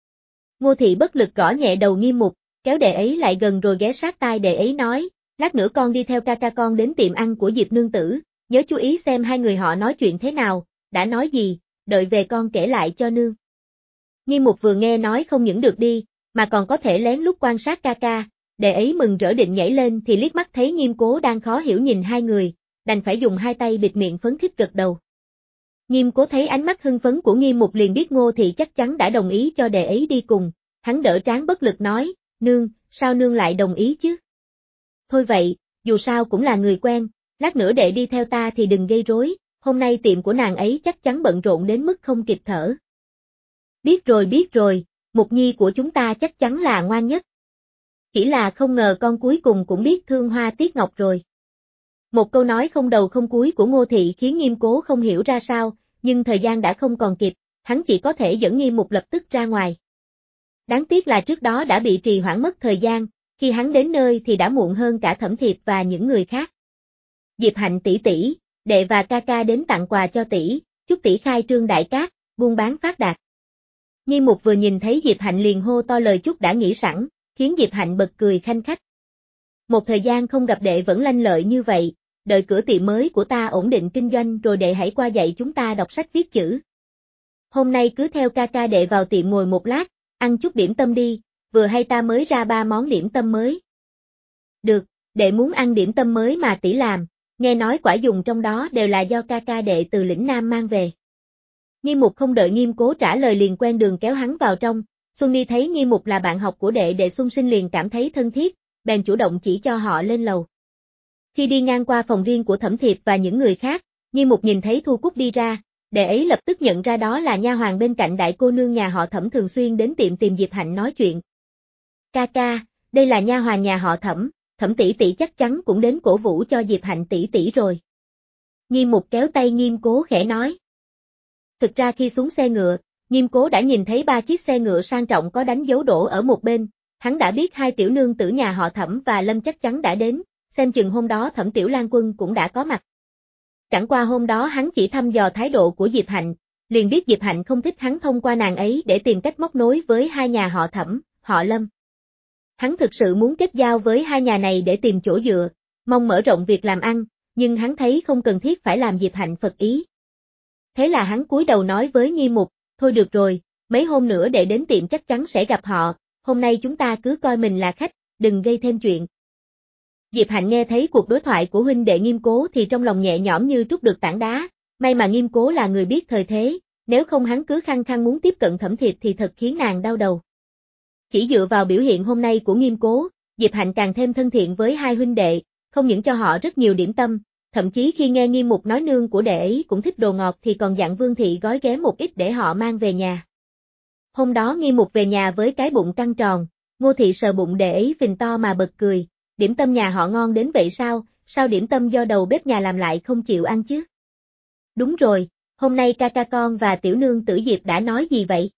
Ngô Thị bất lực gõ nhẹ đầu Nghiêm Mục, kéo đệ ấy lại gần rồi ghé sát tai đệ ấy nói, lát nữa con đi theo ca ca con đến tiệm ăn của Diệp nương tử, nhớ chú ý xem hai người họ nói chuyện thế nào, đã nói gì, đợi về con kể lại cho nương. Nghiêm Mục vừa nghe nói không những được đi, mà còn có thể lén lút quan sát ca ca, đệ ấy mừng rỡ định nhảy lên thì liếc mắt thấy Nghiêm Cố đang khó hiểu nhìn hai người, đành phải dùng hai tay bịt miệng phấn khích gật đầu. Nghiêm Cố thấy ánh mắt hưng phấn của Nghiêm Mục liền biết Ngô Thị chắc chắn đã đồng ý cho đệ ấy đi cùng, hắn đỡ trán bất lực nói, nương, sao nương lại đồng ý chứ? Thôi vậy, dù sao cũng là người quen, lát nữa đệ đi theo ta thì đừng gây rối, hôm nay tiệm của nàng ấy chắc chắn bận rộn đến mức không kịp thở. Biết rồi biết rồi, Mục Nhi của chúng ta chắc chắn là ngoan nhất. Chỉ là không ngờ con cuối cùng cũng biết thương hoa tiếc ngọc rồi. Một câu nói không đầu không cuối của Ngô Thị khiến Nghiêm Cố không hiểu ra sao, nhưng thời gian đã không còn kịp, hắn chỉ có thể dẫn Nghiêm Mục lập tức ra ngoài. Đáng tiếc là trước đó đã bị trì hoãn mất thời gian, khi hắn đến nơi thì đã muộn hơn cả Thẩm Thiệp và những người khác. Diệp Hạnh tỷ tỷ, đệ và ca ca đến tặng quà cho tỷ, chúc tỷ khai trương đại cát, buôn bán phát đạt. Nghiêm Mục vừa nhìn thấy Diệp Hạnh liền hô to lời chúc đã nghĩ sẵn, khiến Diệp Hạnh bật cười khanh khách. Một thời gian không gặp đệ vẫn lanh lợi như vậy, đợi cửa tiệm mới của ta ổn định kinh doanh rồi đệ hãy qua dạy chúng ta đọc sách viết chữ. Hôm nay cứ theo ca ca đệ vào tiệm ngồi một lát, ăn chút điểm tâm đi, vừa hay ta mới ra ba món điểm tâm mới. Được, đệ muốn ăn điểm tâm mới mà tỷ làm, nghe nói quả dùng trong đó đều là do ca ca đệ từ lĩnh Nam mang về. Nghiêm Mục không đợi Nghiêm Cố trả lời liền quen đường kéo hắn vào trong, Xuân Ni thấy Nghiêm Mục là bạn học của đệ đệ Xuân Sinh liền cảm thấy thân thiết, bèn chủ động chỉ cho họ lên lầu. Khi đi ngang qua phòng riêng của Thẩm Thiệp và những người khác, Nghiêm Mục nhìn thấy Thu Cúc đi ra, đệ ấy lập tức nhận ra đó là nha hoàn bên cạnh đại cô nương nhà họ Thẩm thường xuyên đến tiệm tìm Diệp Hạnh nói chuyện. Ca ca, đây là nha hoàn nhà họ Thẩm, Thẩm tỷ tỷ chắc chắn cũng đến cổ vũ cho Diệp Hạnh tỷ tỷ rồi. Nghiêm Mục kéo tay Nghiêm Cố khẽ nói. Thực ra khi xuống xe ngựa, Nghiêm Cố đã nhìn thấy ba chiếc xe ngựa sang trọng có đánh dấu đổ ở một bên, hắn đã biết hai tiểu nương tử nhà họ Thẩm và Lâm chắc chắn đã đến, xem chừng hôm đó Thẩm Tiểu Lan Quân cũng đã có mặt. Chẳng qua hôm đó hắn chỉ thăm dò thái độ của Diệp Hạnh, liền biết Diệp Hạnh không thích hắn thông qua nàng ấy để tìm cách móc nối với hai nhà họ Thẩm, họ Lâm. Hắn thực sự muốn kết giao với hai nhà này để tìm chỗ dựa, mong mở rộng việc làm ăn, nhưng hắn thấy không cần thiết phải làm Diệp Hạnh phật ý. Thế là hắn cúi đầu nói với Nghiêm Mục, thôi được rồi, mấy hôm nữa để đến tiệm chắc chắn sẽ gặp họ, hôm nay chúng ta cứ coi mình là khách, đừng gây thêm chuyện. Diệp Hạnh nghe thấy cuộc đối thoại của huynh đệ Nghiêm Cố thì trong lòng nhẹ nhõm như trút được tảng đá, may mà Nghiêm Cố là người biết thời thế, nếu không hắn cứ khăng khăng muốn tiếp cận Thẩm Thiệp thì thật khiến nàng đau đầu. Chỉ dựa vào biểu hiện hôm nay của Nghiêm Cố, Diệp Hạnh càng thêm thân thiện với hai huynh đệ, không những cho họ rất nhiều điểm tâm, thậm chí khi nghe Nghiêm Mục nói nương của đệ ấy cũng thích đồ ngọt thì còn dặn Vương Thị gói ghém một ít để họ mang về nhà. Hôm đó Nghiêm Mục về nhà với cái bụng căng tròn, Ngô Thị sờ bụng đệ ấy phình to mà bật cười, điểm tâm nhà họ ngon đến vậy sao, sao điểm tâm do đầu bếp nhà làm lại không chịu ăn chứ? Đúng rồi, hôm nay ca ca con và tiểu nương tử Diệp đã nói gì vậy?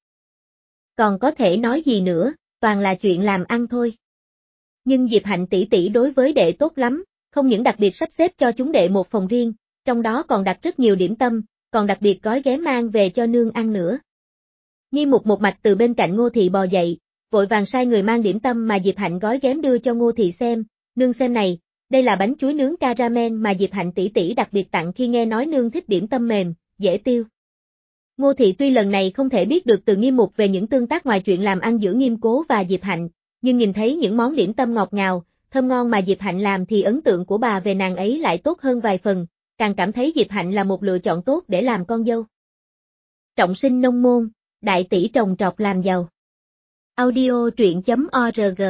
Còn có thể nói gì nữa, toàn là chuyện làm ăn thôi. Nhưng Diệp Hạnh tỷ tỷ đối với đệ tốt lắm, không những đặc biệt sắp xếp cho chúng đệ một phòng riêng, trong đó còn đặt rất nhiều điểm tâm, còn đặc biệt gói ghém mang về cho nương ăn nữa. Nghiêm Mục một mạch từ bên cạnh Ngô Thị bò dậy, vội vàng sai người mang điểm tâm mà Diệp Hạnh gói ghém đưa cho Ngô Thị xem, nương xem này, đây là bánh chuối nướng caramel mà Diệp Hạnh tỷ tỷ đặc biệt tặng khi nghe nói nương thích điểm tâm mềm, dễ tiêu. Ngô Thị tuy lần này không thể biết được từ Nghiêm Mục về những tương tác ngoài chuyện làm ăn giữa Nghiêm Cố và Diệp Hạnh, nhưng nhìn thấy những món điểm tâm ngọt ngào, thơm ngon mà Diệp Hạnh làm thì ấn tượng của bà về nàng ấy lại tốt hơn vài phần, càng cảm thấy Diệp Hạnh là một lựa chọn tốt để làm con dâu. Trọng sinh nông môn, đại tỷ trồng trọt làm giàu. Audio truyện chấm org.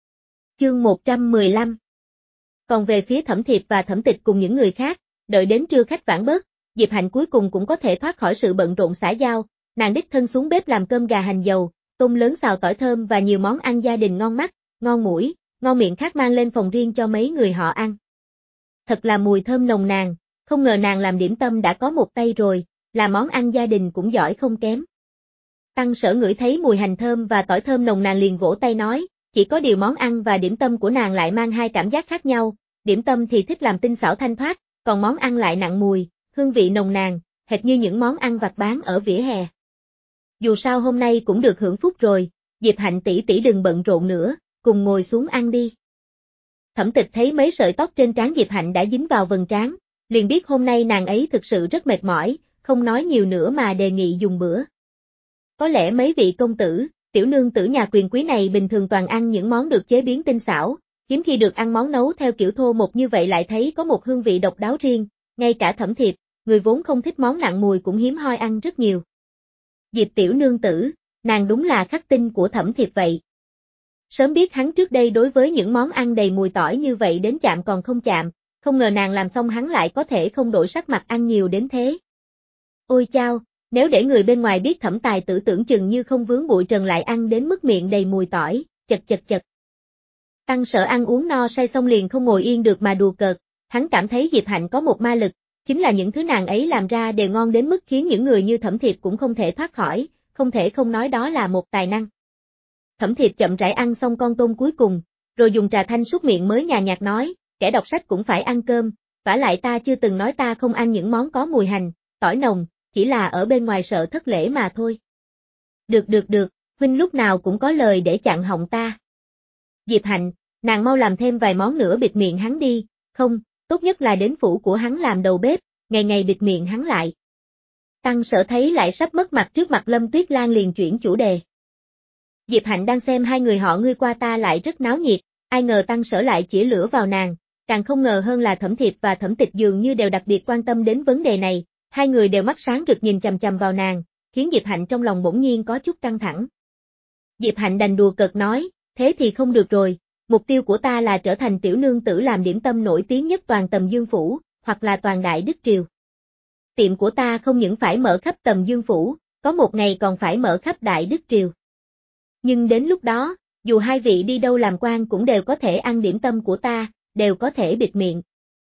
Chương một trăm mười lăm. Còn về phía Thẩm Thiệp và Thẩm Tịch cùng những người khác, đợi đến trưa khách vãn bớt, Diệp Hạnh cuối cùng cũng có thể thoát khỏi sự bận rộn xã giao, nàng đích thân xuống bếp làm cơm gà hành dầu, tôm lớn xào tỏi thơm và nhiều món ăn gia đình ngon mắt, ngon mũi, ngon miệng khác mang lên phòng riêng cho mấy người họ ăn. Thật là mùi thơm nồng nàn, không ngờ nàng làm điểm tâm đã có một tay rồi, là món ăn gia đình cũng giỏi không kém. Tăng Sở ngửi thấy mùi hành thơm và tỏi thơm nồng nàn liền vỗ tay nói, chỉ có điều món ăn và điểm tâm của nàng lại mang hai cảm giác khác nhau, điểm tâm thì thích làm tinh xảo thanh thoát, còn món ăn lại nặng mùi, hương vị nồng nàn, hệt như những món ăn vặt bán ở vỉa hè. Dù sao hôm nay cũng được hưởng phúc rồi, Diệp Hạnh tỷ tỷ đừng bận rộn nữa, cùng ngồi xuống ăn đi. Thẩm Tịch thấy mấy sợi tóc trên trán Diệp Hạnh đã dính vào vầng trán, liền biết hôm nay nàng ấy thực sự rất mệt mỏi, không nói nhiều nữa mà đề nghị dùng bữa. Có lẽ mấy vị công tử, tiểu nương tử nhà quyền quý này bình thường toàn ăn những món được chế biến tinh xảo, hiếm khi được ăn món nấu theo kiểu thô một như vậy lại thấy có một hương vị độc đáo riêng, ngay cả Thẩm Thiệp, người vốn không thích món nặng mùi cũng hiếm hoi ăn rất nhiều. Diệp tiểu nương tử, nàng đúng là khắc tinh của Thẩm Thiệp vậy. Sớm biết hắn trước đây đối với những món ăn đầy mùi tỏi như vậy đến chạm còn không chạm, không ngờ nàng làm xong hắn lại có thể không đổi sắc mặt ăn nhiều đến thế. Ôi chao, nếu để người bên ngoài biết Thẩm tài tử tưởng chừng như không vướng bụi trần lại ăn đến mức miệng đầy mùi tỏi, chật chật chật. Tăng Sở ăn uống no say xong liền không ngồi yên được mà đùa cợt, hắn cảm thấy Diệp Hạnh có một ma lực, chính là những thứ nàng ấy làm ra đều ngon đến mức khiến những người như Thẩm Thiệp cũng không thể thoát khỏi, không thể không nói đó là một tài năng. Thẩm Thiệp chậm rãi ăn xong con tôm cuối cùng, rồi dùng trà thanh súc miệng mới nhàn nhạt nói, kẻ đọc sách cũng phải ăn cơm, vả lại ta chưa từng nói ta không ăn những món có mùi hành, tỏi nồng, chỉ là ở bên ngoài sợ thất lễ mà thôi. Được được được, huynh lúc nào cũng có lời để chặn họng ta. Diệp Hạnh, nàng mau làm thêm vài món nữa bịt miệng hắn đi, không, tốt nhất là đến phủ của hắn làm đầu bếp, ngày ngày bịt miệng hắn lại. Tăng Sở thấy lại sắp mất mặt trước mặt Lâm Tuyết Lan liền chuyển chủ đề. Diệp Hạnh đang xem hai người họ ngươi qua ta lại rất náo nhiệt, ai ngờ Tăng Sở lại chĩa lửa vào nàng, càng không ngờ hơn là Thẩm Thiệp và Thẩm Tịch dường như đều đặc biệt quan tâm đến vấn đề này, hai người đều mắt sáng rực nhìn chằm chằm vào nàng, khiến Diệp Hạnh trong lòng bỗng nhiên có chút căng thẳng. Diệp Hạnh đành đùa cợt nói, thế thì không được rồi, mục tiêu của ta là trở thành tiểu nương tử làm điểm tâm nổi tiếng nhất toàn Tầm Dương Phủ, hoặc là toàn Đại Đức Triều. Tiệm của ta không những phải mở khắp Tầm Dương Phủ, có một ngày còn phải mở khắp Đại Đức Triều. Nhưng đến lúc đó, dù hai vị đi đâu làm quan cũng đều có thể ăn điểm tâm của ta, đều có thể bịt miệng.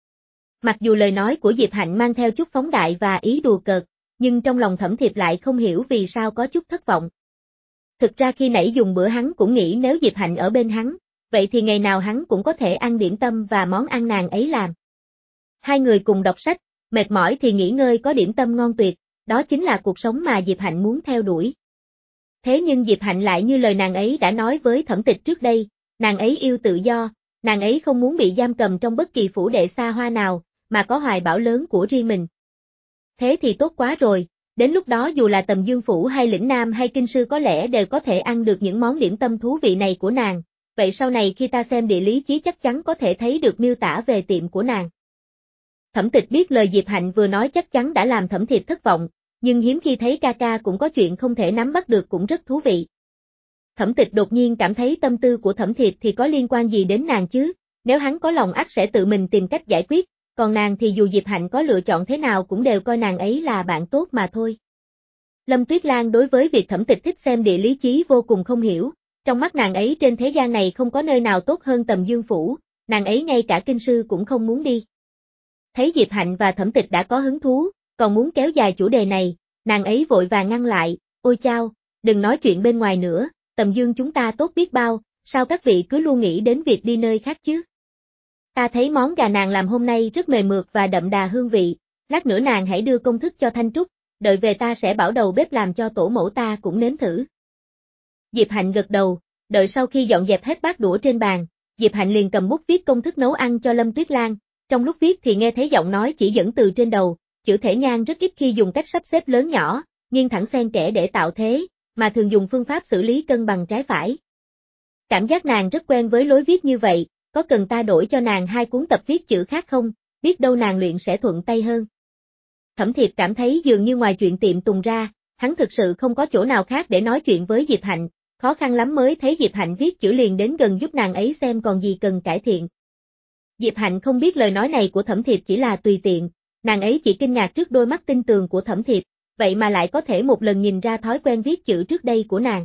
Mặc dù lời nói của Diệp Hạnh mang theo chút phóng đại và ý đùa cợt, nhưng trong lòng Thẩm Thiệp lại không hiểu vì sao có chút thất vọng. Thực ra khi nãy dùng bữa hắn cũng nghĩ nếu Diệp Hạnh ở bên hắn, vậy thì ngày nào hắn cũng có thể ăn điểm tâm và món ăn nàng ấy làm. Hai người cùng đọc sách, mệt mỏi thì nghỉ ngơi có điểm tâm ngon tuyệt, đó chính là cuộc sống mà Diệp Hạnh muốn theo đuổi. Thế nhưng Diệp Hạnh lại như lời nàng ấy đã nói với Thẩm Tịch trước đây, nàng ấy yêu tự do, nàng ấy không muốn bị giam cầm trong bất kỳ phủ đệ xa hoa nào, mà có hoài bão lớn của riêng mình. Thế thì tốt quá rồi, đến lúc đó dù là Tầm Dương Phủ hay Lĩnh Nam hay Kinh Sư có lẽ đều có thể ăn được những món điểm tâm thú vị này của nàng, vậy sau này khi ta xem địa lý chí chắc chắn có thể thấy được miêu tả về tiệm của nàng. Thẩm Tịch biết lời Diệp Hạnh vừa nói chắc chắn đã làm Thẩm Thiệp thất vọng, nhưng hiếm khi thấy ca ca cũng có chuyện không thể nắm bắt được cũng rất thú vị. Thẩm Tịch đột nhiên cảm thấy tâm tư của Thẩm Thiệp thì có liên quan gì đến nàng chứ, nếu hắn có lòng ắt sẽ tự mình tìm cách giải quyết, còn nàng thì dù Diệp Hạnh có lựa chọn thế nào cũng đều coi nàng ấy là bạn tốt mà thôi. Lâm Tuyết Lan đối với việc Thẩm Tịch thích xem địa lý chí vô cùng không hiểu, trong mắt nàng ấy trên thế gian này không có nơi nào tốt hơn Tầm Dương Phủ, nàng ấy ngay cả Kinh Sư cũng không muốn đi. Thấy Diệp Hạnh và Thẩm Tịch đã có hứng thú, còn muốn kéo dài chủ đề này, nàng ấy vội vàng ngăn lại, ôi chao, đừng nói chuyện bên ngoài nữa, Tầm Dương chúng ta tốt biết bao, sao các vị cứ luôn nghĩ đến việc đi nơi khác chứ? Ta thấy món gà nàng làm hôm nay rất mềm mượt và đậm đà hương vị, lát nữa nàng hãy đưa công thức cho Thanh Trúc, đợi về ta sẽ bảo đầu bếp làm cho tổ mẫu ta cũng nếm thử. Diệp Hạnh gật đầu, đợi sau khi dọn dẹp hết bát đũa trên bàn, Diệp Hạnh liền cầm bút viết công thức nấu ăn cho Lâm Tuyết Lan, trong lúc viết thì nghe thấy giọng nói chỉ dẫn từ trên đầu, chữ thể ngang rất ít khi dùng cách sắp xếp lớn nhỏ, nghiêng thẳng xen kẽ để tạo thế, mà thường dùng phương pháp xử lý cân bằng trái phải. Cảm giác nàng rất quen với lối viết như vậy, có cần ta đổi cho nàng hai cuốn tập viết chữ khác không, biết đâu nàng luyện sẽ thuận tay hơn. Thẩm Thiệp cảm thấy dường như ngoài chuyện tiệm tùng ra, hắn thực sự không có chỗ nào khác để nói chuyện với Diệp Hạnh, khó khăn lắm mới thấy Diệp Hạnh viết chữ liền đến gần giúp nàng ấy xem còn gì cần cải thiện. Diệp Hạnh không biết lời nói này của Thẩm Thiệp chỉ là tùy tiện, nàng ấy chỉ kinh ngạc trước đôi mắt tinh tường của Thẩm Thiệp, vậy mà lại có thể một lần nhìn ra thói quen viết chữ trước đây của nàng.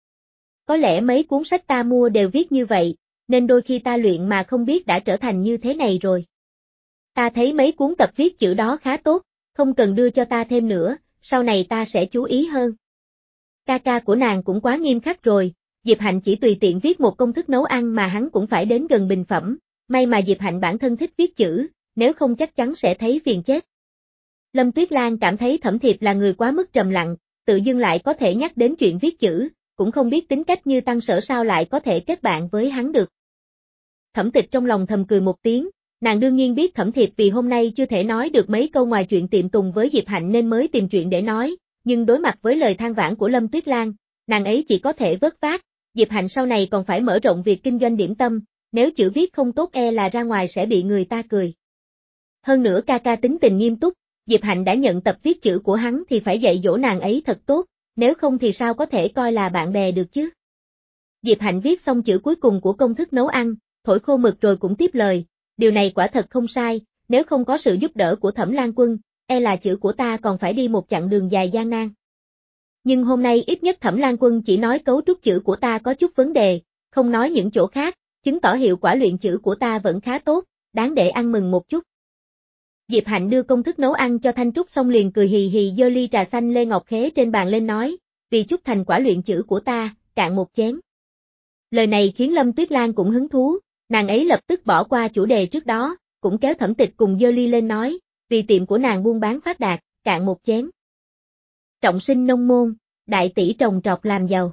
Có lẽ mấy cuốn sách ta mua đều viết như vậy, nên đôi khi ta luyện mà không biết đã trở thành như thế này rồi. Ta thấy mấy cuốn tập viết chữ đó khá tốt, không cần đưa cho ta thêm nữa, sau này ta sẽ chú ý hơn. Ca ca của nàng cũng quá nghiêm khắc rồi, Diệp Hạnh chỉ tùy tiện viết một công thức nấu ăn mà hắn cũng phải đến gần bình phẩm, may mà Diệp Hạnh bản thân thích viết chữ, nếu không chắc chắn sẽ thấy phiền chết. Lâm Tuyết Lan cảm thấy Thẩm Thiệp là người quá mức trầm lặng, tự dưng lại có thể nhắc đến chuyện viết chữ, cũng không biết tính cách như Tăng Sở sao lại có thể kết bạn với hắn được. Thẩm Tịch trong lòng thầm cười một tiếng, nàng đương nhiên biết Thẩm Thiệp vì hôm nay chưa thể nói được mấy câu ngoài chuyện tiệm tùng với Diệp Hạnh nên mới tìm chuyện để nói, nhưng đối mặt với lời than vãn của Lâm Tuyết Lan, nàng ấy chỉ có thể vớt vát, Diệp Hạnh sau này còn phải mở rộng việc kinh doanh điểm tâm, nếu chữ viết không tốt e là ra ngoài sẽ bị người ta cười. Hơn nữa ca ca tính tình nghiêm túc, Diệp Hạnh đã nhận tập viết chữ của hắn thì phải dạy dỗ nàng ấy thật tốt, nếu không thì sao có thể coi là bạn bè được chứ. Diệp Hạnh viết xong chữ cuối cùng của công thức nấu ăn, thổi khô mực rồi cũng tiếp lời, điều này quả thật không sai, nếu không có sự giúp đỡ của Thẩm Lan Quân, e là chữ của ta còn phải đi một chặng đường dài gian nan. Nhưng hôm nay ít nhất Thẩm Lan Quân chỉ nói cấu trúc chữ của ta có chút vấn đề, không nói những chỗ khác, chứng tỏ hiệu quả luyện chữ của ta vẫn khá tốt, đáng để ăn mừng một chút. Diệp Hạnh đưa công thức nấu ăn cho Thanh Trúc xong liền cười hì hì giơ ly trà xanh Lê Ngọc Khế trên bàn lên nói, vì chút thành quả luyện chữ của ta, cạn một chén. Lời này khiến Lâm Tuyết Lan cũng hứng thú, nàng ấy lập tức bỏ qua chủ đề trước đó, cũng kéo Thẩm Tịch cùng giơ ly lên nói, vì tiệm của nàng buôn bán phát đạt, cạn một chén. Trọng sinh nông môn, đại tỷ trồng trọt làm giàu.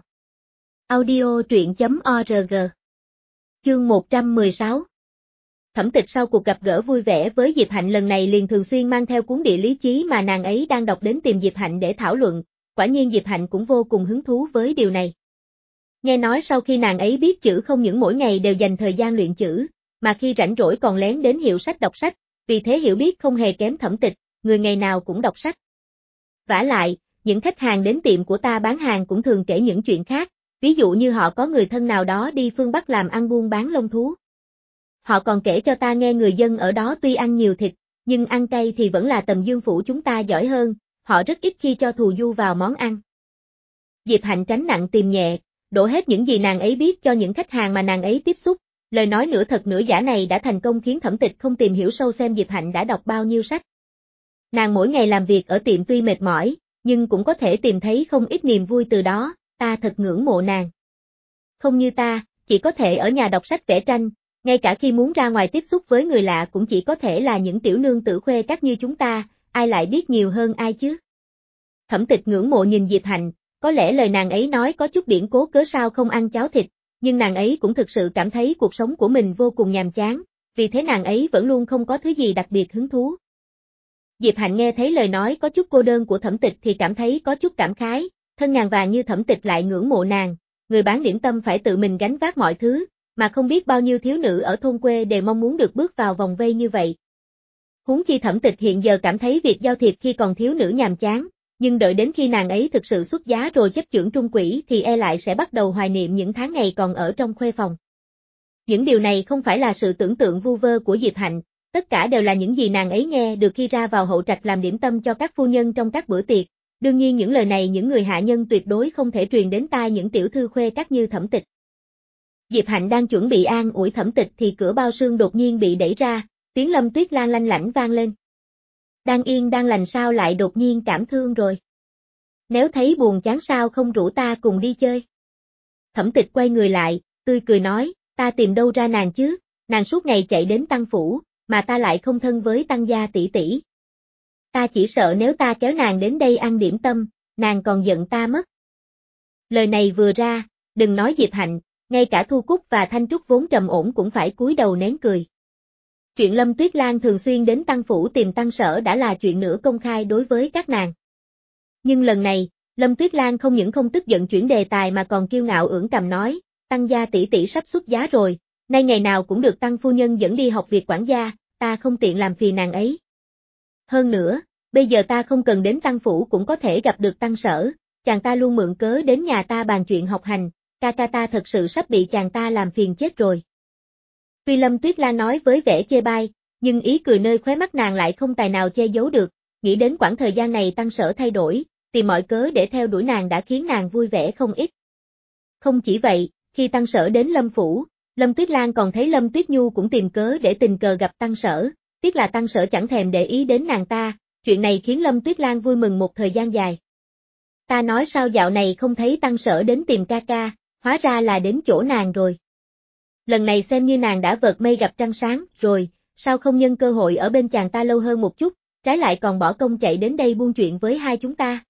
Audio truyện chấm org. Chương một trăm mười sáu. Thẩm Tịch sau cuộc gặp gỡ vui vẻ với Diệp Hạnh lần này liền thường xuyên mang theo cuốn địa lý chí mà nàng ấy đang đọc đến tìm Diệp Hạnh để thảo luận, quả nhiên Diệp Hạnh cũng vô cùng hứng thú với điều này. Nghe nói sau khi nàng ấy biết chữ không những mỗi ngày đều dành thời gian luyện chữ, mà khi rảnh rỗi còn lén đến hiệu sách đọc sách, vì thế hiểu biết không hề kém Thẩm Tịch, người ngày nào cũng đọc sách. Vả lại, những khách hàng đến tiệm của ta bán hàng cũng thường kể những chuyện khác, ví dụ như họ có người thân nào đó đi phương Bắc làm ăn buôn bán lông thú. Họ còn kể cho ta nghe người dân ở đó tuy ăn nhiều thịt, nhưng ăn cay thì vẫn là tầm dương phủ chúng ta giỏi hơn, họ rất ít khi cho thù du vào món ăn. Diệp Hạnh tránh nặng tìm nhẹ, đổ hết những gì nàng ấy biết cho những khách hàng mà nàng ấy tiếp xúc, lời nói nửa thật nửa giả này đã thành công khiến Thẩm Tịch không tìm hiểu sâu xem Diệp Hạnh đã đọc bao nhiêu sách. Nàng mỗi ngày làm việc ở tiệm tuy mệt mỏi, nhưng cũng có thể tìm thấy không ít niềm vui từ đó, ta thật ngưỡng mộ nàng. Không như ta, chỉ có thể ở nhà đọc sách vẽ tranh, ngay cả khi muốn ra ngoài tiếp xúc với người lạ cũng chỉ có thể là những tiểu nương tử khuê các như chúng ta, ai lại biết nhiều hơn ai chứ. Thẩm Tịch ngưỡng mộ nhìn Diệp Hạnh, có lẽ lời nàng ấy nói có chút điển cố cớ sao không ăn cháo thịt, nhưng nàng ấy cũng thực sự cảm thấy cuộc sống của mình vô cùng nhàm chán, vì thế nàng ấy vẫn luôn không có thứ gì đặc biệt hứng thú. Diệp Hạnh nghe thấy lời nói có chút cô đơn của Thẩm Tịch thì cảm thấy có chút cảm khái, thân ngàn vàng như Thẩm Tịch lại ngưỡng mộ nàng, người bán điểm tâm phải tự mình gánh vác mọi thứ, mà không biết bao nhiêu thiếu nữ ở thôn quê đều mong muốn được bước vào vòng vây như vậy. Huống chi Thẩm Tịch hiện giờ cảm thấy việc giao thiệp khi còn thiếu nữ nhàm chán, nhưng đợi đến khi nàng ấy thực sự xuất giá rồi chấp chưởng trung quỷ thì e lại sẽ bắt đầu hoài niệm những tháng ngày còn ở trong khuê phòng. Những điều này không phải là sự tưởng tượng vu vơ của Diệp Hạnh, tất cả đều là những gì nàng ấy nghe được khi ra vào hậu trạch làm điểm tâm cho các phu nhân trong các bữa tiệc. Đương nhiên những lời này những người hạ nhân tuyệt đối không thể truyền đến tai những tiểu thư khuê các như Thẩm Tịch. Diệp Hạnh đang chuẩn bị an ủi Thẩm Tịch thì cửa bao sương đột nhiên bị đẩy ra, tiếng Lâm Tuyết Lan lanh lảnh vang lên. Đang yên đang lành sao lại đột nhiên cảm thương rồi. Nếu thấy buồn chán sao không rủ ta cùng đi chơi. Thẩm Tịch quay người lại, tươi cười nói, ta tìm đâu ra nàng chứ, nàng suốt ngày chạy đến Tăng phủ, mà ta lại không thân với Tăng gia tỷ tỷ. Ta chỉ sợ nếu ta kéo nàng đến đây ăn điểm tâm, nàng còn giận ta mất. Lời này vừa ra, đừng nói Diệp Hạnh, ngay cả Thu Cúc và Thanh Trúc vốn trầm ổn cũng phải cúi đầu nén cười. Chuyện Lâm Tuyết Lan thường xuyên đến Tăng Phủ tìm Tăng Sở đã là chuyện nửa công khai đối với các nàng. Nhưng lần này, Lâm Tuyết Lan không những không tức giận chuyển đề tài mà còn kiêu ngạo ưỡn cằm nói, Tăng gia tỷ tỷ sắp xuất giá rồi, nay ngày nào cũng được Tăng phu nhân dẫn đi học việc quản gia, ta không tiện làm phiền nàng ấy. Hơn nữa, bây giờ ta không cần đến Tăng Phủ cũng có thể gặp được Tăng Sở, chàng ta luôn mượn cớ đến nhà ta bàn chuyện học hành, ca ca ta thật sự sắp bị chàng ta làm phiền chết rồi. Tuy Lâm Tuyết Lan nói với vẻ chê bai, nhưng ý cười nơi khóe mắt nàng lại không tài nào che giấu được, nghĩ đến quãng thời gian này Tăng Sở thay đổi, tìm mọi cớ để theo đuổi nàng đã khiến nàng vui vẻ không ít. Không chỉ vậy, khi Tăng Sở đến Lâm Phủ, Lâm Tuyết Lan còn thấy Lâm Tuyết Nhu cũng tìm cớ để tình cờ gặp Tăng Sở, tiếc là Tăng Sở chẳng thèm để ý đến nàng ta, chuyện này khiến Lâm Tuyết Lan vui mừng một thời gian dài. Ta nói sao dạo này không thấy Tăng Sở đến tìm ca ca, hóa ra là đến chỗ nàng rồi. Lần này xem như nàng đã vợt mây gặp trăng sáng rồi, sao không nhân cơ hội ở bên chàng ta lâu hơn một chút, trái lại còn bỏ công chạy đến đây buôn chuyện với hai chúng ta.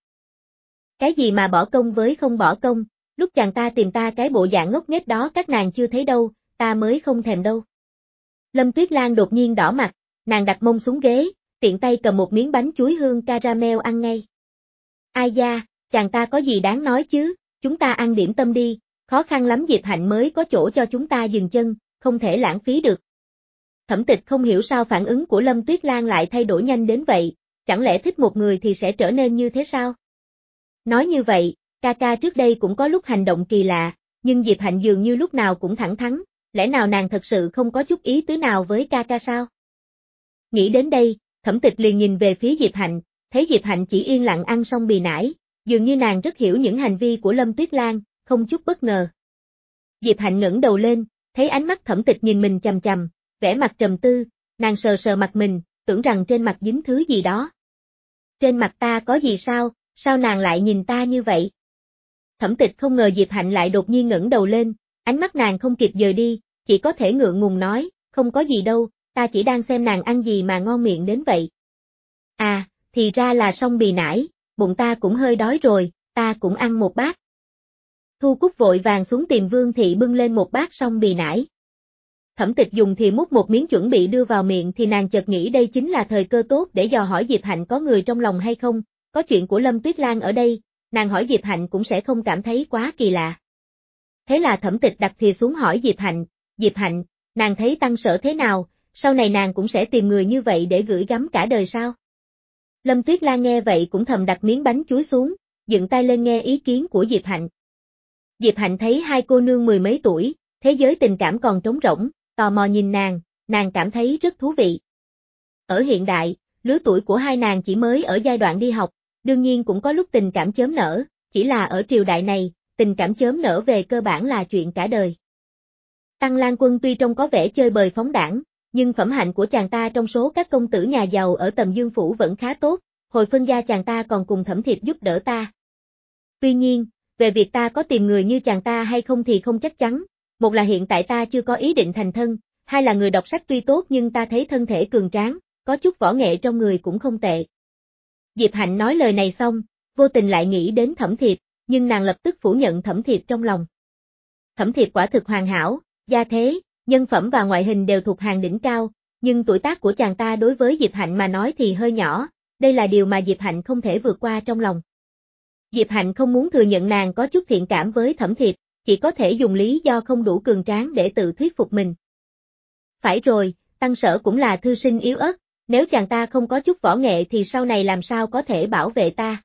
Cái gì mà bỏ công với không bỏ công, lúc chàng ta tìm ta cái bộ dạng ngốc nghếch đó các nàng chưa thấy đâu, ta mới không thèm đâu. Lâm Tuyết Lan đột nhiên đỏ mặt, nàng đặt mông xuống ghế, tiện tay cầm một miếng bánh chuối hương caramel ăn ngay. Ai da, chàng ta có gì đáng nói chứ, chúng ta ăn điểm tâm đi, khó khăn lắm Diệp Hạnh mới có chỗ cho chúng ta dừng chân, không thể lãng phí được. Thẩm Tịch không hiểu sao phản ứng của Lâm Tuyết Lan lại thay đổi nhanh đến vậy, chẳng lẽ thích một người thì sẽ trở nên như thế sao? Nói như vậy, ca ca trước đây cũng có lúc hành động kỳ lạ, nhưng Diệp Hạnh dường như lúc nào cũng thẳng thắn, lẽ nào nàng thật sự không có chút ý tứ nào với ca ca sao? Nghĩ đến đây, Thẩm Tịch liền nhìn về phía Diệp Hạnh, thấy Diệp Hạnh chỉ yên lặng ăn xong bì nải, dường như nàng rất hiểu những hành vi của Lâm Tuyết Lan, không chút bất ngờ. Diệp Hạnh ngẩng đầu lên, thấy ánh mắt Thẩm Tịch nhìn mình chằm chằm, vẻ mặt trầm tư, nàng sờ sờ mặt mình, tưởng rằng trên mặt dính thứ gì đó. Trên mặt ta có gì sao, sao nàng lại nhìn ta như vậy? Thẩm Tịch không ngờ Diệp Hạnh lại đột nhiên ngẩng đầu lên, ánh mắt nàng không kịp dời đi, chỉ có thể ngượng ngùng nói, không có gì đâu, ta chỉ đang xem nàng ăn gì mà ngon miệng đến vậy. À, thì ra là xong bì nải, bụng ta cũng hơi đói rồi, ta cũng ăn một bát. Thu Cúc vội vàng xuống tìm Vương Thị bưng lên một bát xong bì nải. Thẩm Tịch dùng thì múc một miếng chuẩn bị đưa vào miệng thì nàng chợt nghĩ đây chính là thời cơ tốt để dò hỏi Diệp Hạnh có người trong lòng hay không, có chuyện của Lâm Tuyết Lan ở đây, nàng hỏi Diệp Hạnh cũng sẽ không cảm thấy quá kỳ lạ. Thế là Thẩm Tịch đặt thìa xuống hỏi Diệp Hạnh, Diệp Hạnh, nàng thấy Tăng Sở thế nào, sau này nàng cũng sẽ tìm người như vậy để gửi gắm cả đời sao? Lâm Tuyết Lan nghe vậy cũng thầm đặt miếng bánh chuối xuống, dựng tay lên nghe ý kiến của Diệp Hạnh. Diệp Hạnh thấy hai cô nương mười mấy tuổi, thế giới tình cảm còn trống rỗng, tò mò nhìn nàng, nàng cảm thấy rất thú vị. Ở hiện đại, lứa tuổi của hai nàng chỉ mới ở giai đoạn đi học, đương nhiên cũng có lúc tình cảm chớm nở, chỉ là ở triều đại này, tình cảm chớm nở về cơ bản là chuyện cả đời. Tăng Lan Quân tuy trông có vẻ chơi bời phóng đãng, nhưng phẩm hạnh của chàng ta trong số các công tử nhà giàu ở Tầm Dương Phủ vẫn khá tốt, hồi phân gia chàng ta còn cùng Thẩm Thiệp giúp đỡ ta. Tuy nhiên, về việc ta có tìm người như chàng ta hay không thì không chắc chắn, một là hiện tại ta chưa có ý định thành thân, hai là người đọc sách tuy tốt nhưng ta thấy thân thể cường tráng, có chút võ nghệ trong người cũng không tệ. Diệp Hạnh nói lời này xong, vô tình lại nghĩ đến Thẩm Thiệp, nhưng nàng lập tức phủ nhận Thẩm Thiệp trong lòng. Thẩm Thiệp quả thực hoàn hảo, gia thế, nhân phẩm và ngoại hình đều thuộc hàng đỉnh cao, nhưng tuổi tác của chàng ta đối với Diệp Hạnh mà nói thì hơi nhỏ, đây là điều mà Diệp Hạnh không thể vượt qua trong lòng. Diệp Hạnh không muốn thừa nhận nàng có chút thiện cảm với Thẩm Thiệp, chỉ có thể dùng lý do không đủ cường tráng để tự thuyết phục mình. Phải rồi, Tăng Sở cũng là thư sinh yếu ớt, nếu chàng ta không có chút võ nghệ thì sau này làm sao có thể bảo vệ ta.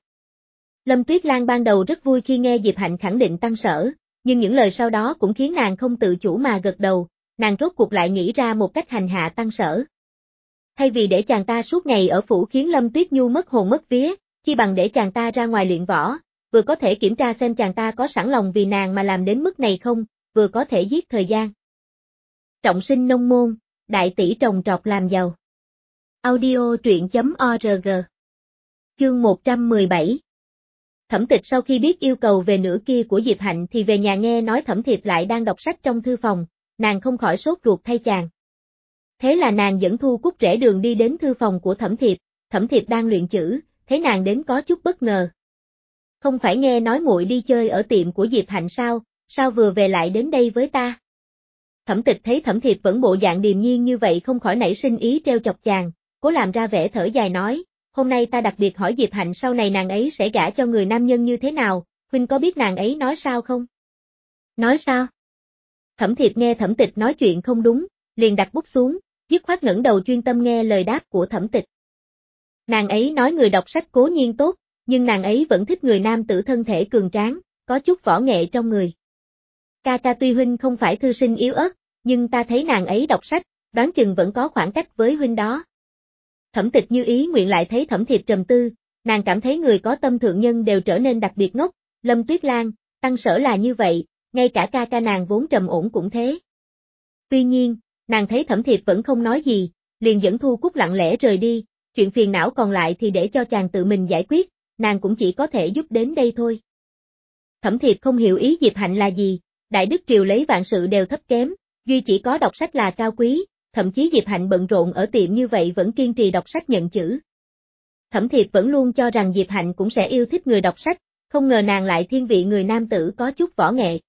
Lâm Tuyết Lan ban đầu rất vui khi nghe Diệp Hạnh khẳng định Tăng Sở, nhưng những lời sau đó cũng khiến nàng không tự chủ mà gật đầu, nàng rốt cuộc lại nghĩ ra một cách hành hạ Tăng Sở. Thay vì để chàng ta suốt ngày ở phủ khiến Lâm Tuyết Nhu mất hồn mất vía, chi bằng để chàng ta ra ngoài luyện võ, vừa có thể kiểm tra xem chàng ta có sẵn lòng vì nàng mà làm đến mức này không, vừa có thể giết thời gian. Trọng sinh nông môn, đại tỷ trồng trọt làm giàu. Audio truyện chấm org. Chương một trăm mười bảy. Thẩm Tịch sau khi biết yêu cầu về nửa kia của Diệp Hạnh thì về nhà nghe nói Thẩm Thiệp lại đang đọc sách trong thư phòng, nàng không khỏi sốt ruột thay chàng. Thế là nàng dẫn Thu Cúc rẽ đường đi đến thư phòng của Thẩm Thiệp, Thẩm Thiệp đang luyện chữ, thấy nàng đến có chút bất ngờ. Không phải nghe nói muội đi chơi ở tiệm của Diệp Hạnh sao, Sao vừa về lại đến đây với ta? Thẩm Tịch thấy Thẩm Thiệp vẫn bộ dạng điềm nhiên như vậy không khỏi nảy sinh ý trêu chọc chàng, cố làm ra vẻ thở dài nói, hôm nay ta đặc biệt hỏi Diệp Hạnh sau này nàng ấy sẽ gả cho người nam nhân như thế nào, huynh có biết nàng ấy nói sao không? Nói sao? Thẩm Thiệp nghe Thẩm Tịch nói chuyện không đúng, liền đặt bút xuống, dứt khoát ngẩng đầu chuyên tâm nghe lời đáp của Thẩm Tịch. Nàng ấy nói người đọc sách cố nhiên tốt, nhưng nàng ấy vẫn thích người nam tử thân thể cường tráng, có chút võ nghệ trong người. Ca ca tuy huynh không phải thư sinh yếu ớt, nhưng ta thấy nàng ấy đọc sách, đoán chừng vẫn có khoảng cách với huynh đó. Thẩm Tịch như ý nguyện lại thấy Thẩm Thiệp trầm tư, nàng cảm thấy người có tâm thượng nhân đều trở nên đặc biệt ngốc, Lâm Tuyết Lan, Tăng Sở là như vậy, ngay cả ca ca nàng vốn trầm ổn cũng thế. Tuy nhiên, nàng thấy Thẩm Thiệp vẫn không nói gì, liền dẫn Thu Cúc lặng lẽ rời đi, chuyện phiền não còn lại thì để cho chàng tự mình giải quyết, nàng cũng chỉ có thể giúp đến đây thôi. Thẩm Thiệp không hiểu ý Diệp Hạnh là gì, Đại Đức Triều lấy vạn sự đều thấp kém, duy chỉ có đọc sách là cao quý, thậm chí Diệp Hạnh bận rộn ở tiệm như vậy vẫn kiên trì đọc sách nhận chữ. Thẩm Thiệp vẫn luôn cho rằng Diệp Hạnh cũng sẽ yêu thích người đọc sách, không ngờ nàng lại thiên vị người nam tử có chút võ nghệ.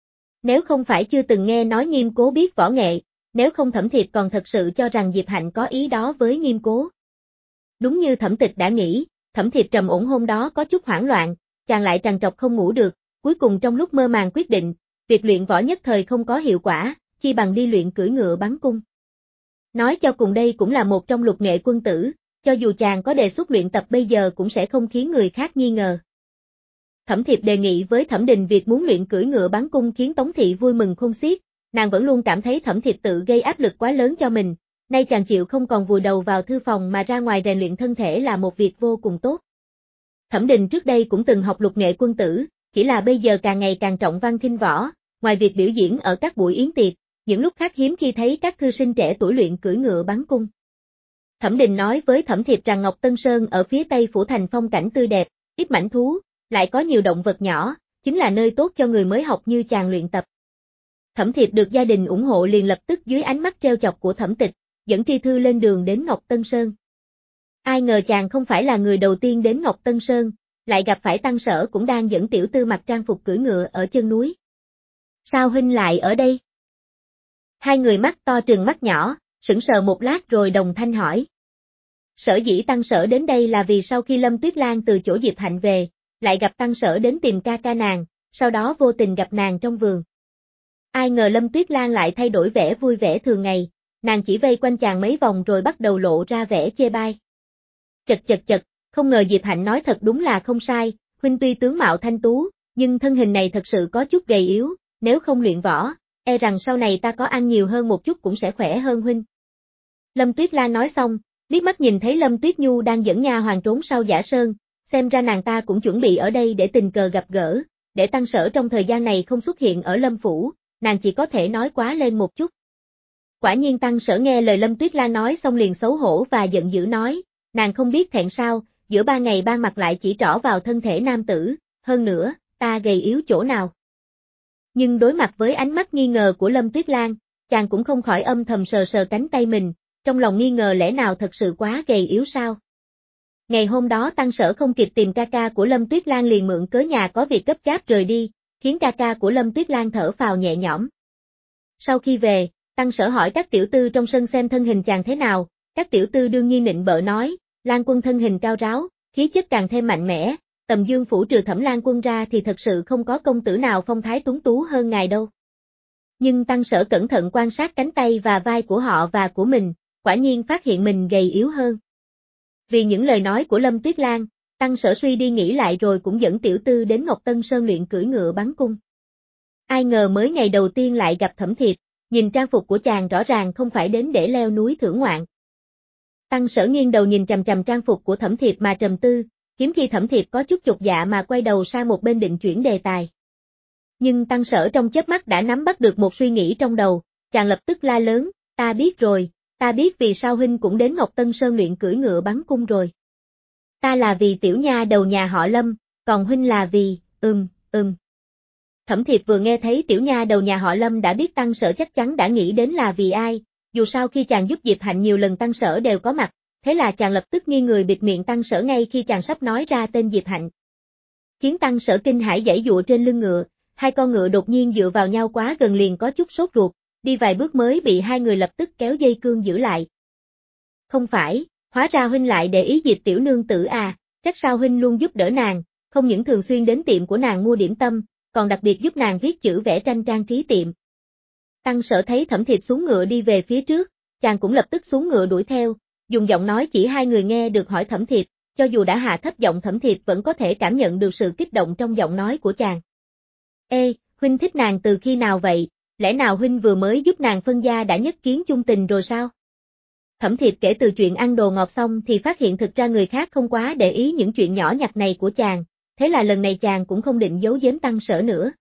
Nếu không phải chưa từng nghe nói Nghiêm Cố biết võ nghệ, nếu không Thẩm Thiệp còn thật sự cho rằng Diệp Hạnh có ý đó với Nghiêm Cố. Đúng như Thẩm Tịch đã nghĩ, Thẩm Thiệp trầm ổn hôm đó có chút hoảng loạn, chàng lại trằn trọc không ngủ được, cuối cùng trong lúc mơ màng quyết định, việc luyện võ nhất thời không có hiệu quả, chi bằng đi luyện cưỡi ngựa bắn cung. Nói cho cùng đây cũng là một trong lục nghệ quân tử, cho dù chàng có đề xuất luyện tập bây giờ cũng sẽ không khiến người khác nghi ngờ. Thẩm Thiệp đề nghị với Thẩm Đình việc muốn luyện cưỡi ngựa bắn cung khiến Tống Thị vui mừng khôn xiết, nàng vẫn luôn cảm thấy Thẩm Thiệp tự gây áp lực quá lớn cho mình, nay chàng chịu không còn vùi đầu vào thư phòng mà ra ngoài rèn luyện thân thể là một việc vô cùng tốt. Thẩm Đình trước đây cũng từng học lục nghệ quân tử, chỉ là bây giờ càng ngày càng trọng văn khinh võ, ngoài việc biểu diễn ở các buổi yến tiệc, những lúc khác hiếm khi thấy các thư sinh trẻ tuổi luyện cưỡi ngựa bắn cung. Thẩm Đình nói với Thẩm Thiệp rằng Ngọc Tân Sơn ở phía tây phủ thành phong cảnh tươi đẹp, ít mãnh thú, lại có nhiều động vật nhỏ, chính là nơi tốt cho người mới học như chàng luyện tập. Thẩm Thiệp được gia đình ủng hộ liền lập tức dưới ánh mắt trêu chọc của Thẩm Tịch, dẫn Tri Thư lên đường đến Ngọc Tân Sơn. Ai ngờ chàng không phải là người đầu tiên đến Ngọc Tân Sơn, lại gặp phải Tăng Sở cũng đang dẫn tiểu tư mặc trang phục cưỡi ngựa ở chân núi. Sao huynh lại ở đây? Hai người mắt to trừng mắt nhỏ, sững sờ một lát rồi đồng thanh hỏi. Sở dĩ Tăng Sở đến đây là vì sau khi Lâm Tuyết Lan từ chỗ Diệp Hạnh về, lại gặp Tăng Sở đến tìm ca ca nàng, sau đó vô tình gặp nàng trong vườn. Ai ngờ Lâm Tuyết Lan lại thay đổi vẻ vui vẻ thường ngày, nàng chỉ vây quanh chàng mấy vòng rồi bắt đầu lộ ra vẻ chê bai. Chật chật chật, không ngờ Diệp Hạnh nói thật đúng là không sai, huynh tuy tướng mạo thanh tú, nhưng thân hình này thật sự có chút gầy yếu, nếu không luyện võ, e rằng sau này ta có ăn nhiều hơn một chút cũng sẽ khỏe hơn huynh. Lâm Tuyết Lan nói xong, liếc mắt nhìn thấy Lâm Tuyết Nhu đang dẫn nha hoàn trốn sau giả sơn, xem ra nàng ta cũng chuẩn bị ở đây để tình cờ gặp gỡ, để Tăng Sở trong thời gian này không xuất hiện ở Lâm Phủ, nàng chỉ có thể nói quá lên một chút. Quả nhiên Tăng Sở nghe lời Lâm Tuyết Lan nói xong liền xấu hổ và giận dữ nói, nàng không biết thẹn sao, giữa ba ngày ban mặt lại chỉ trỏ vào thân thể nam tử, hơn nữa, ta gầy yếu chỗ nào. Nhưng đối mặt với ánh mắt nghi ngờ của Lâm Tuyết Lan, chàng cũng không khỏi âm thầm sờ sờ cánh tay mình, trong lòng nghi ngờ lẽ nào thật sự quá gầy yếu sao. Ngày hôm đó Tăng Sở không kịp tìm ca ca của Lâm Tuyết Lan liền mượn cớ nhà có việc gấp gáp rời đi, khiến ca ca của Lâm Tuyết Lan thở phào nhẹ nhõm. Sau khi về, Tăng Sở hỏi các tiểu tư trong sân xem thân hình chàng thế nào, các tiểu tư đương nhiên nịnh bợ nói, Lan Quân thân hình cao ráo, khí chất càng thêm mạnh mẽ, tầm Dương phủ trừ Thẩm Lan Quân ra thì thật sự không có công tử nào phong thái tuấn tú hơn ngài đâu. Nhưng Tăng Sở cẩn thận quan sát cánh tay và vai của họ và của mình, quả nhiên phát hiện mình gầy yếu hơn. Vì những lời nói của Lâm Tuyết Lan, Tăng Sở suy đi nghĩ lại rồi cũng dẫn tiểu tư đến Ngọc Tân Sơn luyện cưỡi ngựa bắn cung. Ai ngờ mới ngày đầu tiên lại gặp Thẩm Thiệp, nhìn trang phục của chàng rõ ràng không phải đến để leo núi thưởng ngoạn. Tăng Sở nghiêng đầu nhìn chằm chằm trang phục của Thẩm Thiệp mà trầm tư, hiếm khi Thẩm Thiệp có chút chột dạ mà quay đầu sang một bên định chuyển đề tài. Nhưng Tăng Sở trong chớp mắt đã nắm bắt được một suy nghĩ trong đầu, chàng lập tức la lớn, ta biết rồi, ta biết vì sao huynh cũng đến Ngọc Tân Sơn luyện cưỡi ngựa bắn cung rồi. Ta là vì tiểu nha đầu nhà họ Lâm, còn huynh là vì, ừm, ừm. Thẩm Thiệp vừa nghe thấy tiểu nha đầu nhà họ Lâm đã biết Tăng Sở chắc chắn đã nghĩ đến là vì ai, dù sao khi chàng giúp Diệp Hạnh nhiều lần Tăng Sở đều có mặt, thế là chàng lập tức nghiêng người bịt miệng Tăng Sở ngay khi chàng sắp nói ra tên Diệp Hạnh. Khiến Tăng Sở kinh hãi giãy giụa trên lưng ngựa, hai con ngựa đột nhiên dựa vào nhau quá gần liền có chút sốt ruột, đi vài bước mới bị hai người lập tức kéo dây cương giữ lại. Không phải, hóa ra huynh lại để ý Diệp tiểu nương tử à, trách sao huynh luôn giúp đỡ nàng, không những thường xuyên đến tiệm của nàng mua điểm tâm, còn đặc biệt giúp nàng viết chữ vẽ tranh trang trí tiệm. Tăng Sở thấy Thẩm Thiệp xuống ngựa đi về phía trước, chàng cũng lập tức xuống ngựa đuổi theo, dùng giọng nói chỉ hai người nghe được hỏi Thẩm Thiệp, cho dù đã hạ thấp giọng Thẩm Thiệp vẫn có thể cảm nhận được sự kích động trong giọng nói của chàng. Ê, huynh thích nàng từ khi nào vậy, lẽ nào huynh vừa mới giúp nàng phân gia đã nhất kiến chung tình rồi sao? Thẩm Thiệp kể từ chuyện ăn đồ ngọt xong thì phát hiện thực ra người khác không quá để ý những chuyện nhỏ nhặt này của chàng, thế là lần này chàng cũng không định giấu giếm Tăng Sở nữa.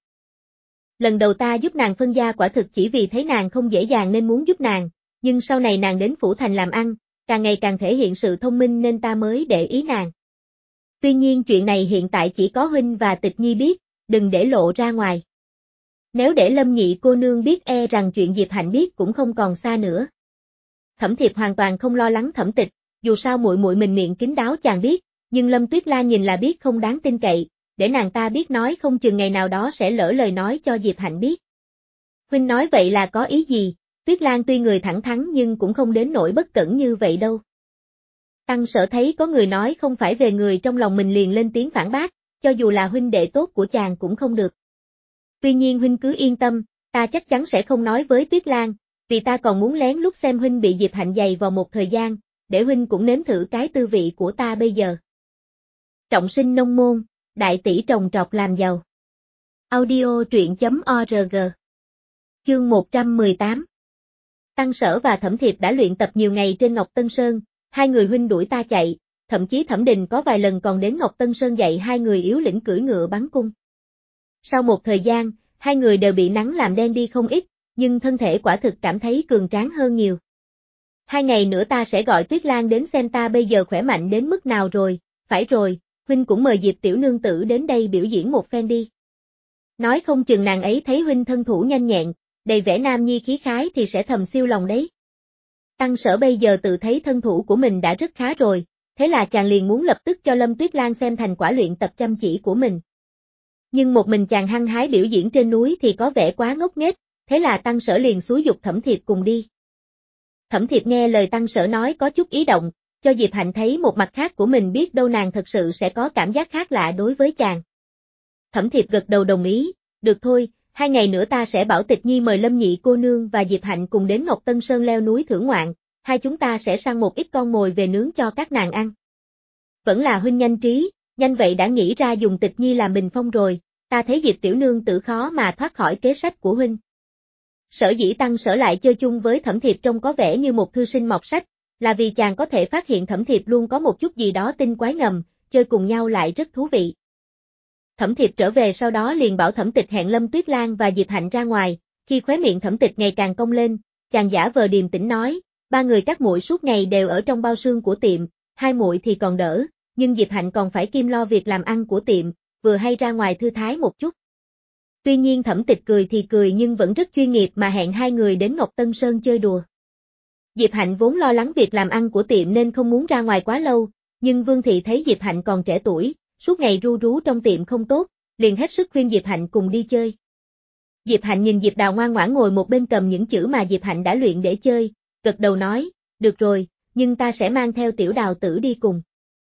Lần đầu ta giúp nàng phân gia quả thực chỉ vì thấy nàng không dễ dàng nên muốn giúp nàng, nhưng sau này nàng đến Phủ Thành làm ăn, càng ngày càng thể hiện sự thông minh nên ta mới để ý nàng. Tuy nhiên chuyện này hiện tại chỉ có huynh và Tịch Nhi biết, đừng để lộ ra ngoài. Nếu để Lâm nhị cô nương biết e rằng chuyện Diệp Hạnh biết cũng không còn xa nữa. Thẩm Thiệp hoàn toàn không lo lắng Thẩm Tịch, dù sao muội muội mình miệng kín đáo chàng biết, nhưng Lâm Tuyết Lan nhìn là biết không đáng tin cậy, để nàng ta biết nói không chừng ngày nào đó sẽ lỡ lời nói cho Diệp Hạnh biết. Huynh nói vậy là có ý gì? Tuyết Lan tuy người thẳng thắn nhưng cũng không đến nỗi bất cẩn như vậy đâu. Tăng Sở thấy có người nói không phải về người trong lòng mình liền lên tiếng phản bác, cho dù là huynh đệ tốt của chàng cũng không được. Tuy nhiên huynh cứ yên tâm, ta chắc chắn sẽ không nói với Tuyết Lan, vì ta còn muốn lén lút xem huynh bị Diệp Hạnh giày vào một thời gian, để huynh cũng nếm thử cái tư vị của ta bây giờ. Trọng sinh nông môn, đại tỷ trồng trọt làm giàu. Audio truyện chấm org. Chương một trăm mười tám. Tăng Sở và Thẩm Thiệp đã luyện tập nhiều ngày trên Ngọc Tân Sơn, hai người huynh đuổi ta chạy, thậm chí Thẩm Đình có vài lần còn đến Ngọc Tân Sơn dạy hai người yếu lĩnh cưỡi ngựa bắn cung. Sau một thời gian, hai người đều bị nắng làm đen đi không ít, nhưng thân thể quả thực cảm thấy cường tráng hơn nhiều. Hai ngày nữa ta sẽ gọi Tuyết Lan đến xem ta bây giờ khỏe mạnh đến mức nào rồi, phải rồi, huynh cũng mời Diệp tiểu nương tử đến đây biểu diễn một phen đi. Nói không chừng nàng ấy thấy huynh thân thủ nhanh nhẹn, đầy vẻ nam nhi khí khái thì sẽ thầm siêu lòng đấy. Tăng Sở bây giờ tự thấy thân thủ của mình đã rất khá rồi, thế là chàng liền muốn lập tức cho Lâm Tuyết Lan xem thành quả luyện tập chăm chỉ của mình. Nhưng một mình chàng hăng hái biểu diễn trên núi thì có vẻ quá ngốc nghếch, thế là Tăng Sở liền xúi giục Thẩm Thiệp cùng đi. Thẩm Thiệp nghe lời Tăng Sở nói có chút ý động, cho Diệp Hạnh thấy một mặt khác của mình biết đâu nàng thật sự sẽ có cảm giác khác lạ đối với chàng. Thẩm Thiệp gật đầu đồng ý, được thôi, hai ngày nữa ta sẽ bảo Tịch Nhi mời Lâm nhị cô nương và Diệp Hạnh cùng đến Ngọc Tân Sơn leo núi thưởng ngoạn, hai chúng ta sẽ săn một ít con mồi về nướng cho các nàng ăn. Vẫn là huynh nhanh trí, nhanh vậy đã nghĩ ra dùng Tịch Nhi làm bình phong rồi, ta thấy Diệp tiểu nương tử khó mà thoát khỏi kế sách của huynh. Sở dĩ Tăng Sở lại chơi chung với Thẩm Thiệp trông có vẻ như một thư sinh mọt sách, là vì chàng có thể phát hiện Thẩm Thiệp luôn có một chút gì đó tinh quái ngầm, chơi cùng nhau lại rất thú vị. Thẩm Thiệp trở về sau đó liền bảo Thẩm Tịch hẹn Lâm Tuyết Lan và Diệp Hạnh ra ngoài, khi khóe miệng Thẩm Tịch ngày càng cong lên, chàng giả vờ điềm tĩnh nói, ba người các muội suốt ngày đều ở trong bao xương của tiệm, hai muội thì còn đỡ, nhưng Diệp Hạnh còn phải kiêm lo việc làm ăn của tiệm, vừa hay ra ngoài thư thái một chút. Tuy nhiên Thẩm Tịch cười thì cười nhưng vẫn rất chuyên nghiệp mà hẹn hai người đến Ngọc Tân Sơn chơi đùa. Diệp Hạnh vốn lo lắng việc làm ăn của tiệm nên không muốn ra ngoài quá lâu, nhưng Vương Thị thấy Diệp Hạnh còn trẻ tuổi, suốt ngày ru rú trong tiệm không tốt, liền hết sức khuyên Diệp Hạnh cùng đi chơi. Diệp Hạnh nhìn Diệp Đào ngoan ngoãn ngồi một bên cầm những chữ mà Diệp Hạnh đã luyện để chơi, gật đầu nói, được rồi, nhưng ta sẽ mang theo Tiểu Đào tử đi cùng.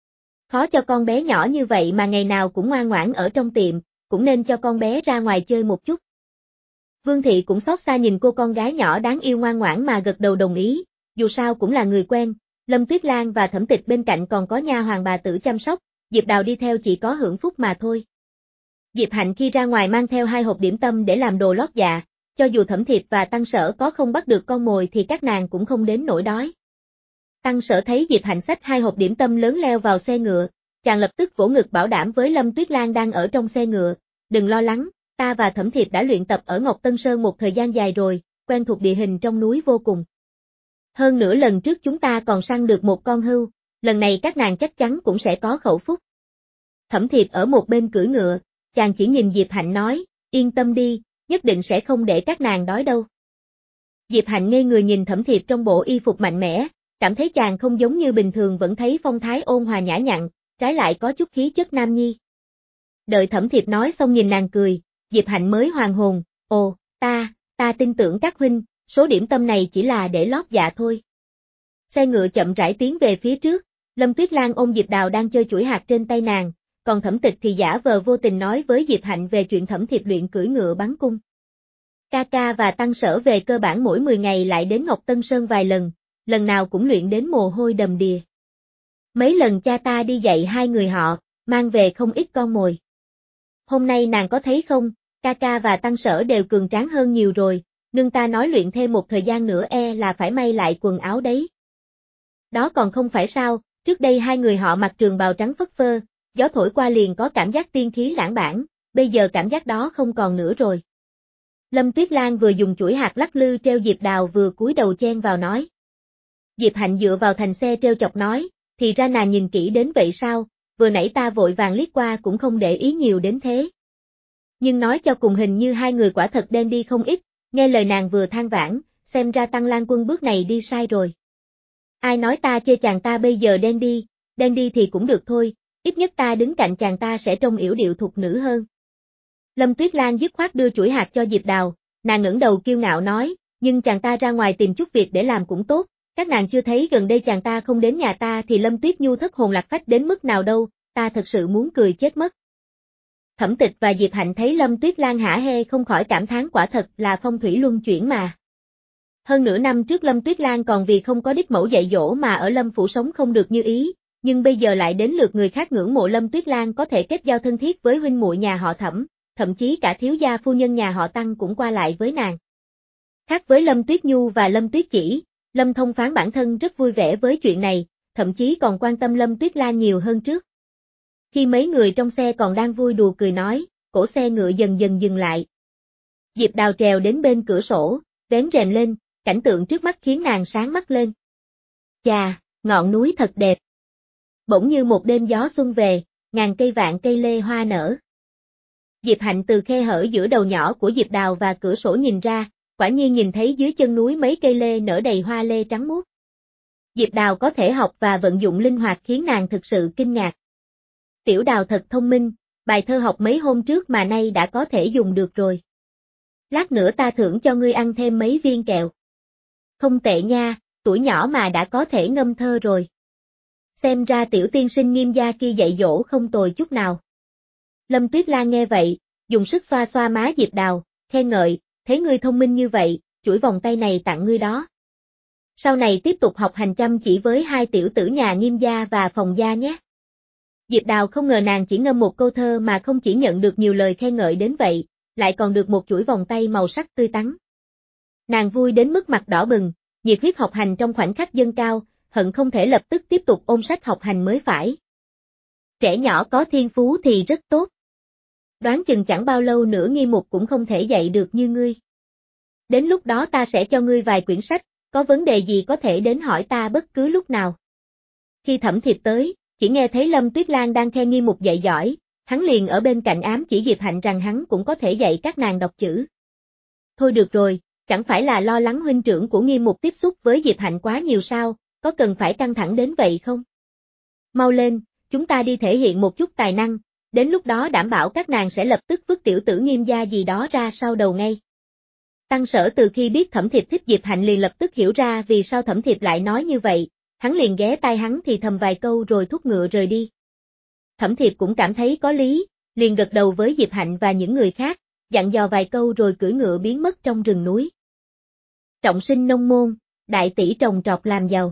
Khó cho con bé nhỏ như vậy mà ngày nào cũng ngoan ngoãn ở trong tiệm, cũng nên cho con bé ra ngoài chơi một chút. Vương Thị cũng xót xa nhìn cô con gái nhỏ đáng yêu ngoan ngoãn mà gật đầu đồng ý, dù sao cũng là người quen, Lâm Tuyết Lan và Thẩm Tịch bên cạnh còn có nha hoàng bà tử chăm sóc, Diệp Đào đi theo chỉ có hưởng phúc mà thôi. Diệp Hạnh khi ra ngoài mang theo hai hộp điểm tâm để làm đồ lót dạ, cho dù Thẩm Thiệp và Tăng Sở có không bắt được con mồi thì các nàng cũng không đến nỗi đói. Tăng Sở thấy Diệp Hạnh xách hai hộp điểm tâm lớn leo vào xe ngựa, chàng lập tức vỗ ngực bảo đảm với Lâm Tuyết Lan đang ở trong xe ngựa, đừng lo lắng, ta và Thẩm Thiệp đã luyện tập ở Ngọc Tân Sơn một thời gian dài rồi, quen thuộc địa hình trong núi vô cùng. Hơn nữa lần trước chúng ta còn săn được một con hươu, lần này các nàng chắc chắn cũng sẽ có khẩu phúc. Thẩm Thiệp ở một bên cưỡi ngựa, chàng chỉ nhìn Diệp Hạnh nói, yên tâm đi, nhất định sẽ không để các nàng đói đâu. Diệp Hạnh ngây người nhìn Thẩm Thiệp trong bộ y phục mạnh mẽ, cảm thấy chàng không giống như bình thường vẫn thấy phong thái ôn hòa nhã nhặn, trái lại có chút khí chất nam nhi. Đợi Thẩm Thiệp nói xong nhìn nàng cười, Diệp Hạnh mới hoàn hồn, ồ, ta, ta tin tưởng các huynh, số điểm tâm này chỉ là để lót dạ thôi. Xe ngựa chậm rãi tiến về phía trước, Lâm Tuyết Lan ôm Diệp Đào đang chơi chuỗi hạt trên tay nàng, còn Thẩm Tịch thì giả vờ vô tình nói với Diệp Hạnh về chuyện Thẩm Thiệp luyện cưỡi ngựa bắn cung. Ca ca và Tăng Sở về cơ bản mỗi mười ngày lại đến Ngọc Tân Sơn vài lần, lần nào cũng luyện đến mồ hôi đầm đìa. Mấy lần cha ta đi dạy hai người họ, mang về không ít con mồi. Hôm nay nàng có thấy không, ca ca và Tăng Sở đều cường tráng hơn nhiều rồi, nương ta nói luyện thêm một thời gian nữa e là phải may lại quần áo đấy. Đó còn không phải sao, trước đây hai người họ mặc trường bào trắng phất phơ, gió thổi qua liền có cảm giác tiên khí lãng bản, bây giờ cảm giác đó không còn nữa rồi. Lâm Tuyết Lan vừa dùng chuỗi hạt lắc lư treo Diệp Đào vừa cúi đầu chen vào nói. Diệp Hạnh dựa vào thành xe treo chọc nói, thì ra nàng nhìn kỹ đến vậy sao, vừa nãy ta vội vàng liếc qua cũng không để ý nhiều đến thế. Nhưng nói cho cùng hình như hai người quả thật đen đi không ít, nghe lời nàng vừa than vãn, xem ra Tăng Lan Quân bước này đi sai rồi. Ai nói ta chê chàng ta bây giờ đen đi, đen đi thì cũng được thôi, ít nhất ta đứng cạnh chàng ta sẽ trông yểu điệu thục nữ hơn. Lâm Tuyết Lan dứt khoát đưa chuỗi hạt cho Diệp Đào, nàng ngẩng đầu kiêu ngạo nói, nhưng chàng ta ra ngoài tìm chút việc để làm cũng tốt, các nàng chưa thấy gần đây chàng ta không đến nhà ta thì Lâm Tuyết Nhu thất hồn lạc phách đến mức nào đâu, ta thật sự muốn cười chết mất. Thẩm Tịch và Diệp Hạnh thấy Lâm Tuyết Lan hả hê không khỏi cảm thán quả thật là phong thủy luân chuyển mà. Hơn nửa năm trước Lâm Tuyết Lan còn vì không có đích mẫu dạy dỗ mà ở Lâm Phủ sống không được như ý, nhưng bây giờ lại đến lượt người khác ngưỡng mộ Lâm Tuyết Lan có thể kết giao thân thiết với huynh muội nhà họ Thẩm, thậm chí cả thiếu gia phu nhân nhà họ Tăng cũng qua lại với nàng. Khác với Lâm Tuyết Nhu và Lâm Tuyết Chỉ, Lâm Thông Phán bản thân rất vui vẻ với chuyện này, thậm chí còn quan tâm Lâm Tuyết Lan nhiều hơn trước. Khi mấy người trong xe còn đang vui đùa cười nói, cổ xe ngựa dần dần dừng lại. Diệp Đào trèo đến bên cửa sổ, vén rèm lên, cảnh tượng trước mắt khiến nàng sáng mắt lên. Chà, ngọn núi thật đẹp. Bỗng như một đêm gió xuân về, ngàn cây vạn cây lê hoa nở. Diệp Hạnh từ khe hở giữa đầu nhỏ của Diệp Đào và cửa sổ nhìn ra, quả nhiên nhìn thấy dưới chân núi mấy cây lê nở đầy hoa lê trắng muốt. Diệp Đào có thể học và vận dụng linh hoạt khiến nàng thực sự kinh ngạc. Tiểu Đào thật thông minh, bài thơ học mấy hôm trước mà nay đã có thể dùng được rồi. Lát nữa ta thưởng cho ngươi ăn thêm mấy viên kẹo. Không tệ nha, tuổi nhỏ mà đã có thể ngâm thơ rồi. Xem ra tiểu tiên sinh Nghiêm gia kia dạy dỗ không tồi chút nào. Lâm Tuyết Lan nghe vậy, dùng sức xoa xoa má Diệp Đào, khen ngợi, thấy ngươi thông minh như vậy, chuỗi vòng tay này tặng ngươi đó. Sau này tiếp tục học hành chăm chỉ với hai tiểu tử nhà Nghiêm gia và Phòng gia nhé. Diệp Đào không ngờ nàng chỉ ngâm một câu thơ mà không chỉ nhận được nhiều lời khen ngợi đến vậy, lại còn được một chuỗi vòng tay màu sắc tươi tắn. Nàng vui đến mức mặt đỏ bừng, nhiệt huyết học hành trong khoảnh khắc dâng cao, hận không thể lập tức tiếp tục ôm sách học hành mới phải. Trẻ nhỏ có thiên phú thì rất tốt. Đoán chừng chẳng bao lâu nữa Nghi Mục cũng không thể dạy được như ngươi. Đến lúc đó ta sẽ cho ngươi vài quyển sách, có vấn đề gì có thể đến hỏi ta bất cứ lúc nào. Khi Thẩm Thiệp tới, chỉ nghe thấy Lâm Tuyết Lan đang khen Nghi Mục dạy giỏi, hắn liền ở bên cạnh ám chỉ Diệp Hạnh rằng hắn cũng có thể dạy các nàng đọc chữ. Thôi được rồi, chẳng phải là lo lắng huynh trưởng của Nghi Mục tiếp xúc với Diệp Hạnh quá nhiều sao, có cần phải căng thẳng đến vậy không? Mau lên, chúng ta đi thể hiện một chút tài năng, đến lúc đó đảm bảo các nàng sẽ lập tức vứt tiểu tử Nghiêm gia gì đó ra sau đầu ngay. Tăng Sở từ khi biết Thẩm Thiệp thích Diệp Hạnh liền lập tức hiểu ra vì sao Thẩm Thiệp lại nói như vậy, hắn liền ghé tai hắn thì thầm vài câu rồi thúc ngựa rời đi. Thẩm Thiệp cũng cảm thấy có lý, liền gật đầu với Diệp Hạnh và những người khác, dặn dò vài câu rồi cưỡi ngựa biến mất trong rừng núi. Trọng sinh nông môn, đại tỷ trồng trọt làm giàu.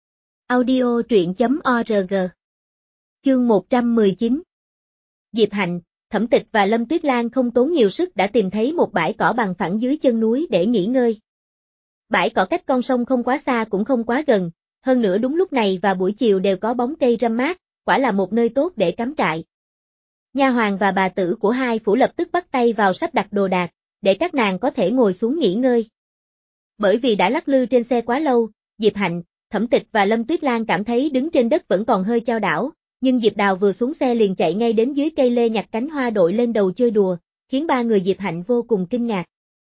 Audio truyện chấm org. Chương một trăm mười chín. Diệp Hạnh, Thẩm Tịch và Lâm Tuyết Lan không tốn nhiều sức đã tìm thấy một bãi cỏ bằng phẳng dưới chân núi để nghỉ ngơi. Bãi cỏ cách con sông không quá xa cũng không quá gần, hơn nữa đúng lúc này và buổi chiều đều có bóng cây râm mát, quả là một nơi tốt để cắm trại. Nha hoàn và bà tử của hai phủ lập tức bắt tay vào sắp đặt đồ đạc, để các nàng có thể ngồi xuống nghỉ ngơi. Bởi vì đã lắc lư trên xe quá lâu, Diệp Hạnh, Thẩm Tịch và Lâm Tuyết Lan cảm thấy đứng trên đất vẫn còn hơi chao đảo, nhưng Diệp Đào vừa xuống xe liền chạy ngay đến dưới cây lê nhặt cánh hoa đội lên đầu chơi đùa, khiến ba người Diệp Hạnh vô cùng kinh ngạc.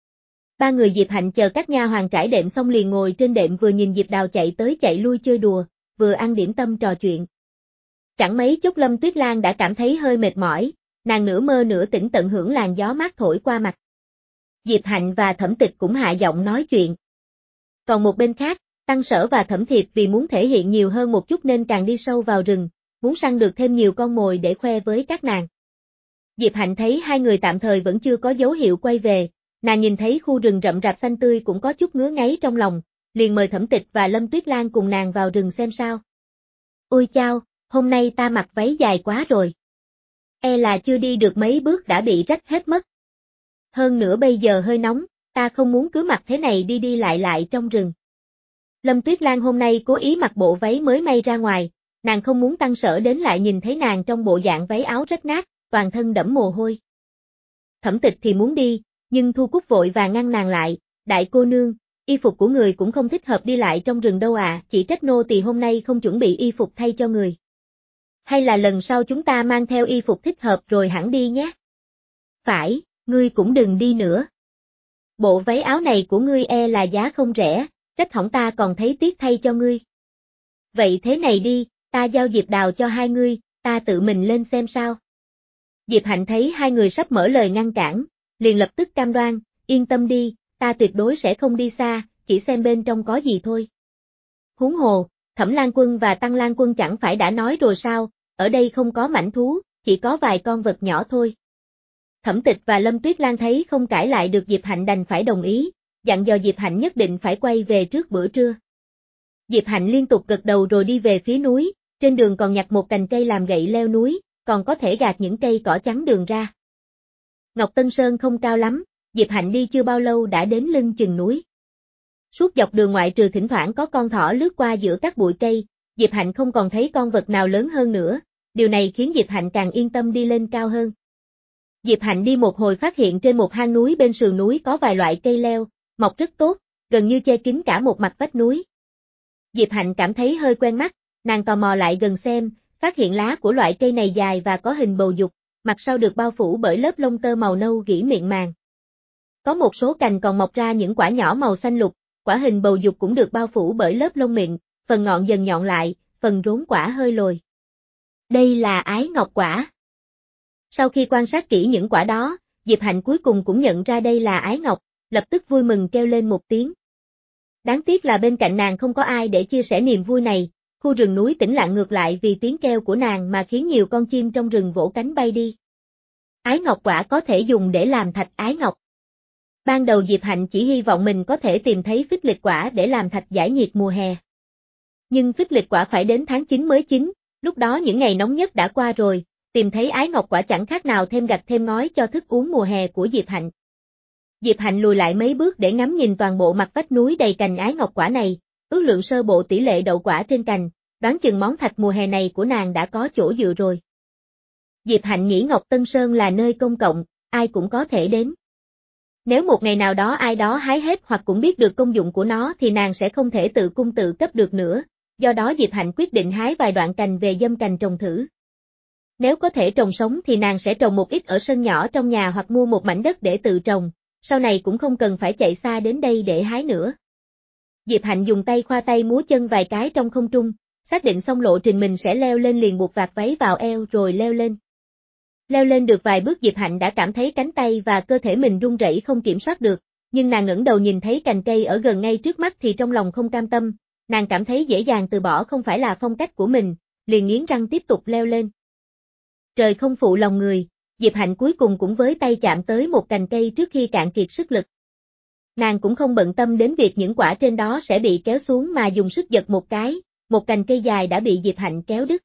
Ba người Diệp Hạnh chờ các nha hoàn trải đệm xong liền ngồi trên đệm vừa nhìn Diệp Đào chạy tới chạy lui chơi đùa, vừa ăn điểm tâm trò chuyện. Chẳng mấy chốc Lâm Tuyết Lan đã cảm thấy hơi mệt mỏi, nàng nửa mơ nửa tỉnh tận hưởng làn gió mát thổi qua mặt. Diệp Hạnh và Thẩm Tịch cũng hạ giọng nói chuyện. Còn một bên khác, Tăng Sở và Thẩm Thiệp vì muốn thể hiện nhiều hơn một chút nên càng đi sâu vào rừng, muốn săn được thêm nhiều con mồi để khoe với các nàng. Diệp Hạnh thấy hai người tạm thời vẫn chưa có dấu hiệu quay về, nàng nhìn thấy khu rừng rậm rạp xanh tươi cũng có chút ngứa ngáy trong lòng, liền mời Thẩm Tịch và Lâm Tuyết Lan cùng nàng vào rừng xem sao. Ôi chao, hôm nay ta mặc váy dài quá rồi. E là chưa đi được mấy bước đã bị rách hết mất. Hơn nữa bây giờ hơi nóng, ta không muốn cứ mặc thế này đi đi lại lại trong rừng. Lâm Tuyết Lan hôm nay cố ý mặc bộ váy mới may ra ngoài, nàng không muốn Tăng Sở đến lại nhìn thấy nàng trong bộ dạng váy áo rách nát, toàn thân đẫm mồ hôi. Thẩm Tịch thì muốn đi, nhưng Thu Cúc vội vàng ngăn nàng lại, đại cô nương, y phục của người cũng không thích hợp đi lại trong rừng đâu à, chỉ trách nô tỳ hôm nay không chuẩn bị y phục thay cho người. Hay là lần sau chúng ta mang theo y phục thích hợp rồi hẳn đi nhé. Phải, ngươi cũng đừng đi nữa. Bộ váy áo này của ngươi e là giá không rẻ, trách hỏng ta còn thấy tiếc thay cho ngươi. Vậy thế này đi, ta giao Diệp Đào cho hai ngươi, ta tự mình lên xem sao. Diệp Hạnh thấy hai người sắp mở lời ngăn cản, liền lập tức cam đoan, yên tâm đi, ta tuyệt đối sẽ không đi xa, chỉ xem bên trong có gì thôi. Huống hồ, Thẩm Lan Quân và Tăng Lan Quân chẳng phải đã nói rồi sao, ở đây không có mãnh thú, chỉ có vài con vật nhỏ thôi. Thẩm Tịch và Lâm Tuyết Lan thấy không cãi lại được Diệp Hạnh đành phải đồng ý, dặn dò Diệp Hạnh nhất định phải quay về trước bữa trưa. Diệp Hạnh liên tục gật đầu rồi đi về phía núi, trên đường còn nhặt một cành cây làm gậy leo núi, còn có thể gạt những cây cỏ chắn đường ra. Ngọc Tân Sơn không cao lắm, Diệp Hạnh đi chưa bao lâu đã đến lưng chừng núi. Suốt dọc đường ngoại trừ thỉnh thoảng có con thỏ lướt qua giữa các bụi cây, Diệp Hạnh không còn thấy con vật nào lớn hơn nữa, điều này khiến Diệp Hạnh càng yên tâm đi lên cao hơn. Diệp Hạnh đi một hồi phát hiện trên một hang núi bên sườn núi có vài loại cây leo, mọc rất tốt, gần như che kín cả một mặt vách núi. Diệp Hạnh cảm thấy hơi quen mắt, nàng tò mò lại gần xem, phát hiện lá của loại cây này dài và có hình bầu dục, mặt sau được bao phủ bởi lớp lông tơ màu nâu gỉ miệng màng. Có một số cành còn mọc ra những quả nhỏ màu xanh lục, quả hình bầu dục cũng được bao phủ bởi lớp lông mịn, phần ngọn dần nhọn lại, phần rốn quả hơi lồi. Đây là ái ngọc quả. Sau khi quan sát kỹ những quả đó, Diệp Hạnh cuối cùng cũng nhận ra đây là ái ngọc, lập tức vui mừng kêu lên một tiếng. Đáng tiếc là bên cạnh nàng không có ai để chia sẻ niềm vui này, khu rừng núi tĩnh lặng ngược lại vì tiếng kêu của nàng mà khiến nhiều con chim trong rừng vỗ cánh bay đi. Ái ngọc quả có thể dùng để làm thạch ái ngọc. Ban đầu Diệp Hạnh chỉ hy vọng mình có thể tìm thấy phích lịch quả để làm thạch giải nhiệt mùa hè. Nhưng phích lịch quả phải đến tháng chín mới chín, lúc đó những ngày nóng nhất đã qua rồi, tìm thấy ái ngọc quả chẳng khác nào thêm gạch thêm ngói cho thức uống mùa hè của Diệp Hạnh. Diệp Hạnh lùi lại mấy bước để ngắm nhìn toàn bộ mặt vách núi đầy cành ái ngọc quả này, ước lượng sơ bộ tỷ lệ đậu quả trên cành, đoán chừng món thạch mùa hè này của nàng đã có chỗ dựa rồi. Diệp Hạnh nghĩ Ngọc Tân Sơn là nơi công cộng, ai cũng có thể đến. Nếu một ngày nào đó ai đó hái hết hoặc cũng biết được công dụng của nó thì nàng sẽ không thể tự cung tự cấp được nữa, do đó Diệp Hạnh quyết định hái vài đoạn cành về dâm cành trồng thử. Nếu có thể trồng sống thì nàng sẽ trồng một ít ở sân nhỏ trong nhà hoặc mua một mảnh đất để tự trồng, sau này cũng không cần phải chạy xa đến đây để hái nữa. Diệp Hạnh dùng tay khoa tay múa chân vài cái trong không trung, xác định xong lộ trình mình sẽ leo lên liền buộc vạt váy vào eo rồi leo lên. Leo lên được vài bước Diệp Hạnh đã cảm thấy cánh tay và cơ thể mình run rẩy không kiểm soát được, nhưng nàng ngẩng đầu nhìn thấy cành cây ở gần ngay trước mắt thì trong lòng không cam tâm, nàng cảm thấy dễ dàng từ bỏ không phải là phong cách của mình, liền nghiến răng tiếp tục leo lên. Trời không phụ lòng người, Diệp Hạnh cuối cùng cũng với tay chạm tới một cành cây trước khi cạn kiệt sức lực. Nàng cũng không bận tâm đến việc những quả trên đó sẽ bị kéo xuống mà dùng sức giật một cái, một cành cây dài đã bị Diệp Hạnh kéo đứt.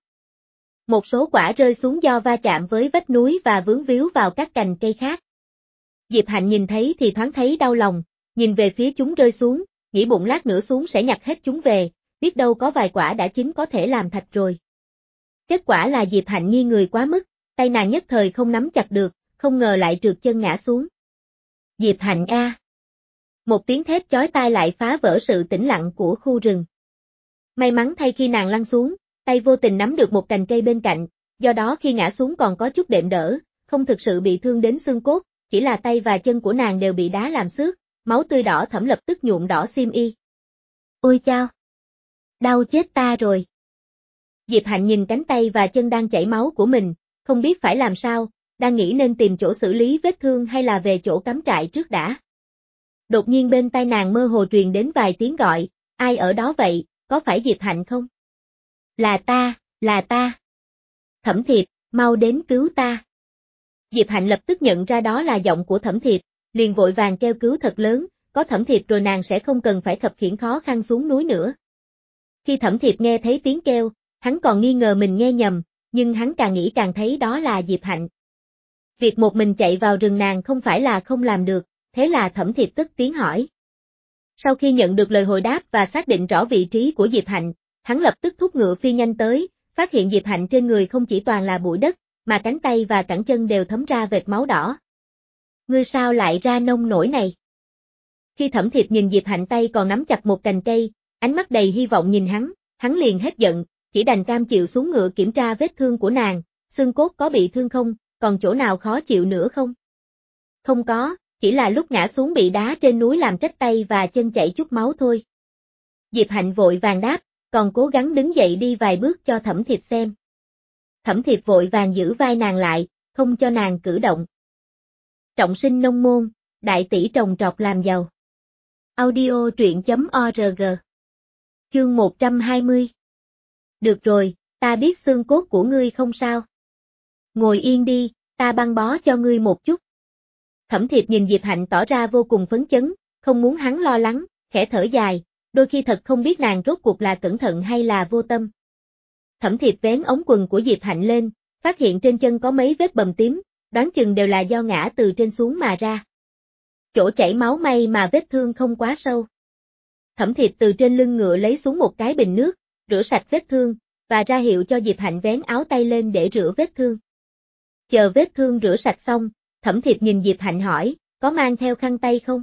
Một số quả rơi xuống do va chạm với vách núi và vướng víu vào các cành cây khác. Diệp Hạnh nhìn thấy thì thoáng thấy đau lòng, nhìn về phía chúng rơi xuống, nghĩ bụng lát nữa xuống sẽ nhặt hết chúng về, biết đâu có vài quả đã chín có thể làm thạch rồi. Kết quả là Diệp Hạnh nghi người quá mức, tay nàng nhất thời không nắm chặt được, không ngờ lại trượt chân ngã xuống. Diệp Hạnh a! Một tiếng thét chói tai lại phá vỡ sự tĩnh lặng của khu rừng. May mắn thay khi nàng lăn xuống, tay vô tình nắm được một cành cây bên cạnh, do đó khi ngã xuống còn có chút đệm đỡ, không thực sự bị thương đến xương cốt, chỉ là tay và chân của nàng đều bị đá làm xước, máu tươi đỏ thẫm lập tức nhuộm đỏ xiêm y. Ôi chao! Đau chết ta rồi! Diệp Hạnh nhìn cánh tay và chân đang chảy máu của mình, không biết phải làm sao, đang nghĩ nên tìm chỗ xử lý vết thương hay là về chỗ cắm trại trước đã. Đột nhiên bên tai nàng mơ hồ truyền đến vài tiếng gọi, ai ở đó vậy, có phải Diệp Hạnh không? Là ta, là ta. Thẩm Thiệp, mau đến cứu ta. Diệp Hạnh lập tức nhận ra đó là giọng của Thẩm Thiệp, liền vội vàng kêu cứu thật lớn, có Thẩm Thiệp rồi nàng sẽ không cần phải khập khiễng khó khăn xuống núi nữa. Khi Thẩm Thiệp nghe thấy tiếng kêu, hắn còn nghi ngờ mình nghe nhầm, nhưng hắn càng nghĩ càng thấy đó là Diệp Hạnh. Việc một mình chạy vào rừng nàng không phải là không làm được, thế là Thẩm Thiệp cất tiếng hỏi. Sau khi nhận được lời hồi đáp và xác định rõ vị trí của Diệp Hạnh, hắn lập tức thúc ngựa phi nhanh tới, phát hiện Diệp Hạnh trên người không chỉ toàn là bụi đất, mà cánh tay và cẳng chân đều thấm ra vệt máu đỏ. Ngươi sao lại ra nông nổi này? Khi Thẩm Thiệp nhìn Diệp Hạnh tay còn nắm chặt một cành cây, ánh mắt đầy hy vọng nhìn hắn, hắn liền hết giận, chỉ đành cam chịu xuống ngựa kiểm tra vết thương của nàng, xương cốt có bị thương không, còn chỗ nào khó chịu nữa không? Không có, chỉ là lúc ngã xuống bị đá trên núi làm rách tay và chân chảy chút máu thôi. Diệp Hạnh vội vàng đáp, còn cố gắng đứng dậy đi vài bước cho Thẩm Thiệp xem. Thẩm Thiệp vội vàng giữ vai nàng lại, không cho nàng cử động. Trọng sinh nông môn, đại tỷ trồng trọt làm giàu. Audio truyện chấm org. Chương một trăm hai mươi. Được rồi, ta biết xương cốt của ngươi không sao. Ngồi yên đi, ta băng bó cho ngươi một chút. Thẩm Thiệp nhìn Diệp Hạnh tỏ ra vô cùng phấn chấn, không muốn hắn lo lắng, khẽ thở dài, đôi khi thật không biết nàng rốt cuộc là cẩn thận hay là vô tâm. Thẩm Thiệp vén ống quần của Diệp Hạnh lên, phát hiện trên chân có mấy vết bầm tím, đoán chừng đều là do ngã từ trên xuống mà ra. Chỗ chảy máu may mà vết thương không quá sâu. Thẩm Thiệp từ trên lưng ngựa lấy xuống một cái bình nước, rửa sạch vết thương, và ra hiệu cho Diệp Hạnh vén áo tay lên để rửa vết thương. Chờ vết thương rửa sạch xong, Thẩm Thiệp nhìn Diệp Hạnh hỏi, có mang theo khăn tay không?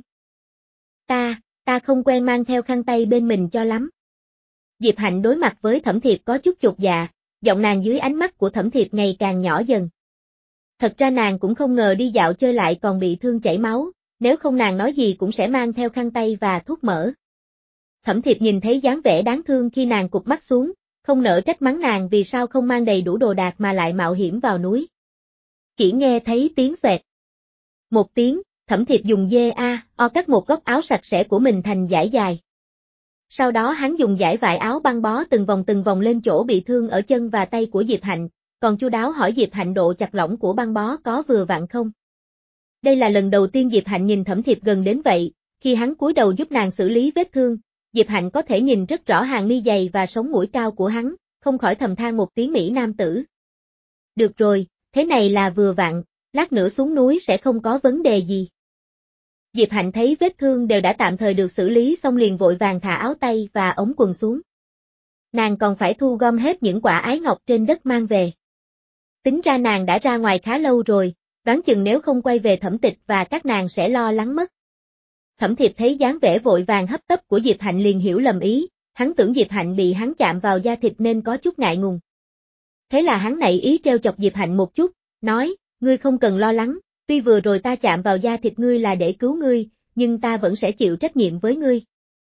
Ta, ta không quen mang theo khăn tay bên mình cho lắm. Diệp Hạnh đối mặt với Thẩm Thiệp có chút chột dạ, giọng nàng dưới ánh mắt của Thẩm Thiệp ngày càng nhỏ dần. Thật ra nàng cũng không ngờ đi dạo chơi lại còn bị thương chảy máu, nếu không nàng nói gì cũng sẽ mang theo khăn tay và thuốc mỡ. Thẩm Thiệp nhìn thấy dáng vẻ đáng thương khi nàng cụp mắt xuống, không nỡ trách mắng nàng vì sao không mang đầy đủ đồ đạc mà lại mạo hiểm vào núi. Chỉ nghe thấy tiếng xoẹt. Một tiếng, Thẩm Thiệp dùng dê a o cắt một góc áo sạch sẽ của mình thành dải dài. Sau đó hắn dùng dải vải áo băng bó từng vòng từng vòng lên chỗ bị thương ở chân và tay của Diệp Hạnh, còn chu đáo hỏi Diệp Hạnh độ chặt lỏng của băng bó có vừa vặn không. Đây là lần đầu tiên Diệp Hạnh nhìn Thẩm Thiệp gần đến vậy, khi hắn cúi đầu giúp nàng xử lý vết thương, Diệp Hạnh có thể nhìn rất rõ hàng mi dày và sống mũi cao của hắn, không khỏi thầm than một tiếng mỹ nam tử. Được rồi, thế này là vừa vặn, lát nữa xuống núi sẽ không có vấn đề gì. Diệp Hạnh thấy vết thương đều đã tạm thời được xử lý xong liền vội vàng thả áo tay và ống quần xuống. Nàng còn phải thu gom hết những quả ái ngọc trên đất mang về. Tính ra nàng đã ra ngoài khá lâu rồi, đoán chừng nếu không quay về Thẩm Tịch và các nàng sẽ lo lắng mất. Thẩm Thiệp thấy dáng vẻ vội vàng hấp tấp của Diệp Hạnh liền hiểu lầm ý, hắn tưởng Diệp Hạnh bị hắn chạm vào da thịt nên có chút ngại ngùng. Thế là hắn nảy ý trêu chọc Diệp Hạnh một chút, nói, ngươi không cần lo lắng, tuy vừa rồi ta chạm vào da thịt ngươi là để cứu ngươi, nhưng ta vẫn sẽ chịu trách nhiệm với ngươi.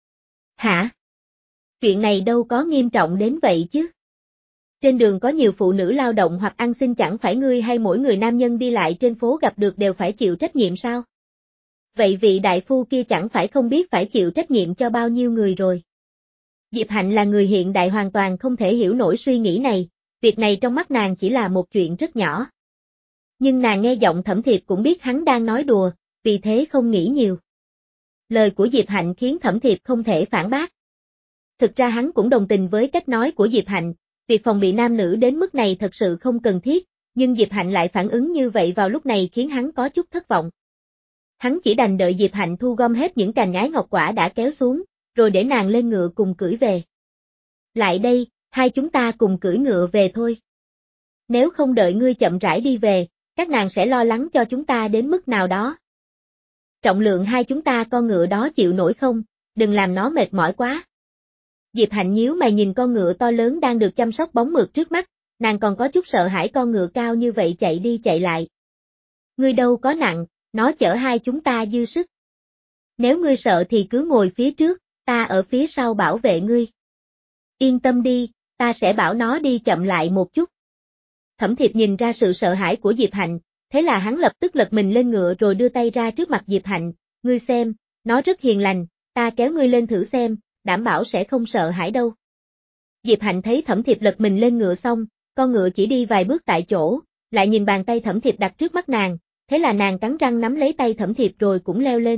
Hả? Chuyện này đâu có nghiêm trọng đến vậy chứ? Trên đường có nhiều phụ nữ lao động hoặc ăn xin chẳng phải ngươi hay mỗi người nam nhân đi lại trên phố gặp được đều phải chịu trách nhiệm sao? Vậy vị đại phu kia chẳng phải không biết phải chịu trách nhiệm cho bao nhiêu người rồi. Diệp Hạnh là người hiện đại hoàn toàn không thể hiểu nổi suy nghĩ này, việc này trong mắt nàng chỉ là một chuyện rất nhỏ. Nhưng nàng nghe giọng Thẩm Thiệp cũng biết hắn đang nói đùa, vì thế không nghĩ nhiều. Lời của Diệp Hạnh khiến Thẩm Thiệp không thể phản bác. Thực ra hắn cũng đồng tình với cách nói của Diệp Hạnh, việc phòng bị nam nữ đến mức này thật sự không cần thiết, nhưng Diệp Hạnh lại phản ứng như vậy vào lúc này khiến hắn có chút thất vọng. Hắn chỉ đành đợi Diệp Hạnh thu gom hết những cành ái ngọc quả đã kéo xuống, rồi để nàng lên ngựa cùng cưỡi về. Lại đây, hai chúng ta cùng cưỡi ngựa về thôi. Nếu không đợi ngươi chậm rãi đi về, các nàng sẽ lo lắng cho chúng ta đến mức nào đó. Trọng lượng hai chúng ta con ngựa đó chịu nổi không, đừng làm nó mệt mỏi quá. Diệp Hạnh nhíu mày nhìn con ngựa to lớn đang được chăm sóc bóng mượt trước mắt, nàng còn có chút sợ hãi con ngựa cao như vậy chạy đi chạy lại. Ngươi đâu có nặng, nó chở hai chúng ta dư sức. Nếu ngươi sợ thì cứ ngồi phía trước, ta ở phía sau bảo vệ ngươi. Yên tâm đi, ta sẽ bảo nó đi chậm lại một chút. Thẩm Thiệp nhìn ra sự sợ hãi của Diệp Hạnh, thế là hắn lập tức lật mình lên ngựa rồi đưa tay ra trước mặt Diệp Hạnh, ngươi xem, nó rất hiền lành, ta kéo ngươi lên thử xem, đảm bảo sẽ không sợ hãi đâu. Diệp Hạnh thấy Thẩm Thiệp lật mình lên ngựa xong, con ngựa chỉ đi vài bước tại chỗ, lại nhìn bàn tay Thẩm Thiệp đặt trước mắt nàng, thế là nàng cắn răng nắm lấy tay Thẩm Thiệp rồi cũng leo lên.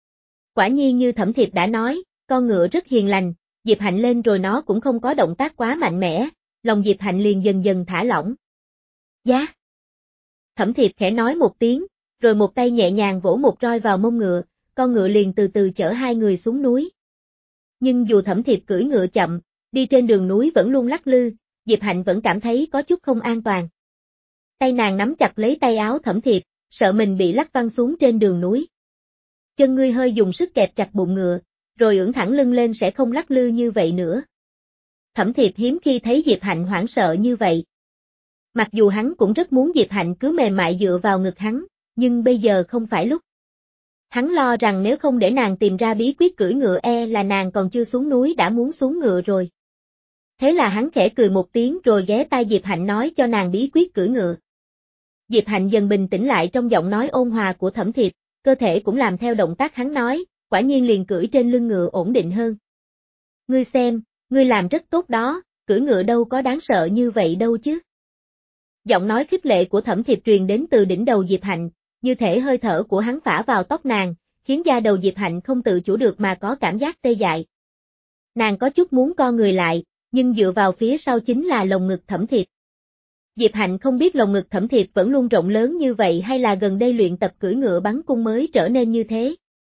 Quả nhiên như Thẩm Thiệp đã nói, con ngựa rất hiền lành, Diệp Hạnh lên rồi nó cũng không có động tác quá mạnh mẽ, lòng Diệp Hạnh liền dần dần thả lỏng. Giá! Thẩm Thiệp khẽ nói một tiếng, rồi một tay nhẹ nhàng vỗ một roi vào mông ngựa, con ngựa liền từ từ chở hai người xuống núi. Nhưng dù Thẩm Thiệp cưỡi ngựa chậm, đi trên đường núi vẫn luôn lắc lư, Diệp Hạnh vẫn cảm thấy có chút không an toàn. Tay nàng nắm chặt lấy tay áo Thẩm Thiệp, sợ mình bị lắc văng xuống trên đường núi. Chân ngươi hơi dùng sức kẹp chặt bụng ngựa, rồi ưỡn thẳng lưng lên sẽ không lắc lư như vậy nữa. Thẩm Thiệp hiếm khi thấy Diệp Hạnh hoảng sợ như vậy. Mặc dù hắn cũng rất muốn Diệp Hạnh cứ mềm mại dựa vào ngực hắn, nhưng bây giờ không phải lúc. Hắn lo rằng nếu không để nàng tìm ra bí quyết cưỡi ngựa e là nàng còn chưa xuống núi đã muốn xuống ngựa rồi. Thế là hắn khẽ cười một tiếng rồi ghé tai Diệp Hạnh nói cho nàng bí quyết cưỡi ngựa. Diệp Hạnh dần bình tĩnh lại trong giọng nói ôn hòa của Thẩm Thiệp, cơ thể cũng làm theo động tác hắn nói, quả nhiên liền cưỡi trên lưng ngựa ổn định hơn. Ngươi xem, ngươi làm rất tốt đó, cưỡi ngựa đâu có đáng sợ như vậy đâu chứ. Giọng nói khích lệ của Thẩm Thiệp truyền đến từ đỉnh đầu Diệp Hạnh, như thể hơi thở của hắn phả vào tóc nàng, khiến da đầu Diệp Hạnh không tự chủ được mà có cảm giác tê dại. Nàng có chút muốn co người lại, nhưng dựa vào phía sau chính là lồng ngực Thẩm Thiệp. Diệp Hạnh không biết lồng ngực Thẩm Thiệp vẫn luôn rộng lớn như vậy hay là gần đây luyện tập cưỡi ngựa bắn cung mới trở nên như thế.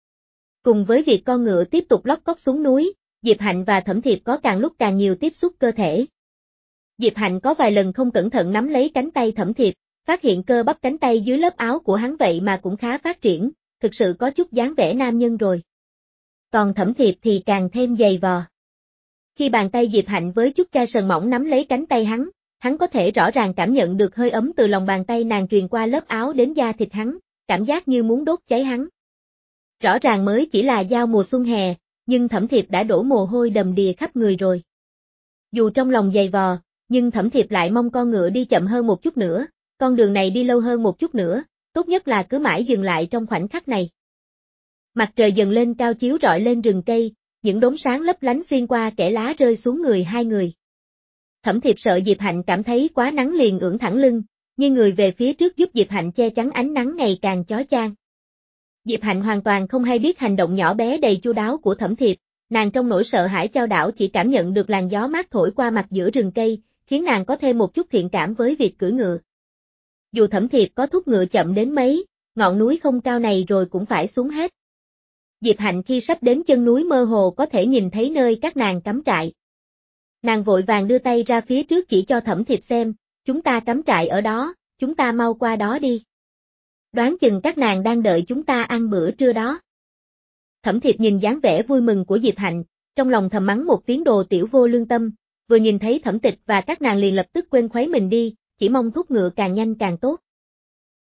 Cùng với việc con ngựa tiếp tục lóc cóc xuống núi, Diệp Hạnh và Thẩm Thiệp có càng lúc càng nhiều tiếp xúc cơ thể. Diệp Hạnh có vài lần không cẩn thận nắm lấy cánh tay Thẩm Thiệp, phát hiện cơ bắp cánh tay dưới lớp áo của hắn vậy mà cũng khá phát triển, thực sự có chút dáng vẻ nam nhân rồi. Còn Thẩm Thiệp thì càng thêm dày vò. Khi bàn tay Diệp Hạnh với chút da sần mỏng nắm lấy cánh tay hắn, hắn có thể rõ ràng cảm nhận được hơi ấm từ lòng bàn tay nàng truyền qua lớp áo đến da thịt hắn, cảm giác như muốn đốt cháy hắn. Rõ ràng mới chỉ là giao mùa xuân hè, nhưng Thẩm Thiệp đã đổ mồ hôi đầm đìa khắp người rồi. Dù trong lòng dày vò, nhưng Thẩm Thiệp lại mong con ngựa đi chậm hơn một chút nữa, con đường này đi lâu hơn một chút nữa, tốt nhất là cứ mãi dừng lại trong khoảnh khắc này. Mặt trời dần lên cao chiếu rọi lên rừng cây, những đốm sáng lấp lánh xuyên qua kẽ lá rơi xuống người hai người. Thẩm Thiệp sợ Diệp Hạnh cảm thấy quá nắng liền ưỡn thẳng lưng, nghiêng người về phía trước giúp Diệp Hạnh che chắn ánh nắng ngày càng chói chang. Diệp Hạnh hoàn toàn không hay biết hành động nhỏ bé đầy chu đáo của Thẩm Thiệp, nàng trong nỗi sợ hãi chao đảo chỉ cảm nhận được làn gió mát thổi qua mặt giữa rừng cây, khiến nàng có thêm một chút thiện cảm với việc cưỡi ngựa. Dù Thẩm Thiệp có thúc ngựa chậm đến mấy, ngọn núi không cao này rồi cũng phải xuống hết. Diệp Hạnh khi sắp đến chân núi mơ hồ có thể nhìn thấy nơi các nàng cắm trại. Nàng vội vàng đưa tay ra phía trước chỉ cho Thẩm Thiệp xem, chúng ta cắm trại ở đó, chúng ta mau qua đó đi. Đoán chừng các nàng đang đợi chúng ta ăn bữa trưa đó. Thẩm Thiệp nhìn dáng vẻ vui mừng của Diệp Hạnh, trong lòng thầm mắng một tiếng đồ tiểu vô lương tâm, vừa nhìn thấy Thẩm Tịch và các nàng liền lập tức quên khuấy mình đi, chỉ mong thúc ngựa càng nhanh càng tốt.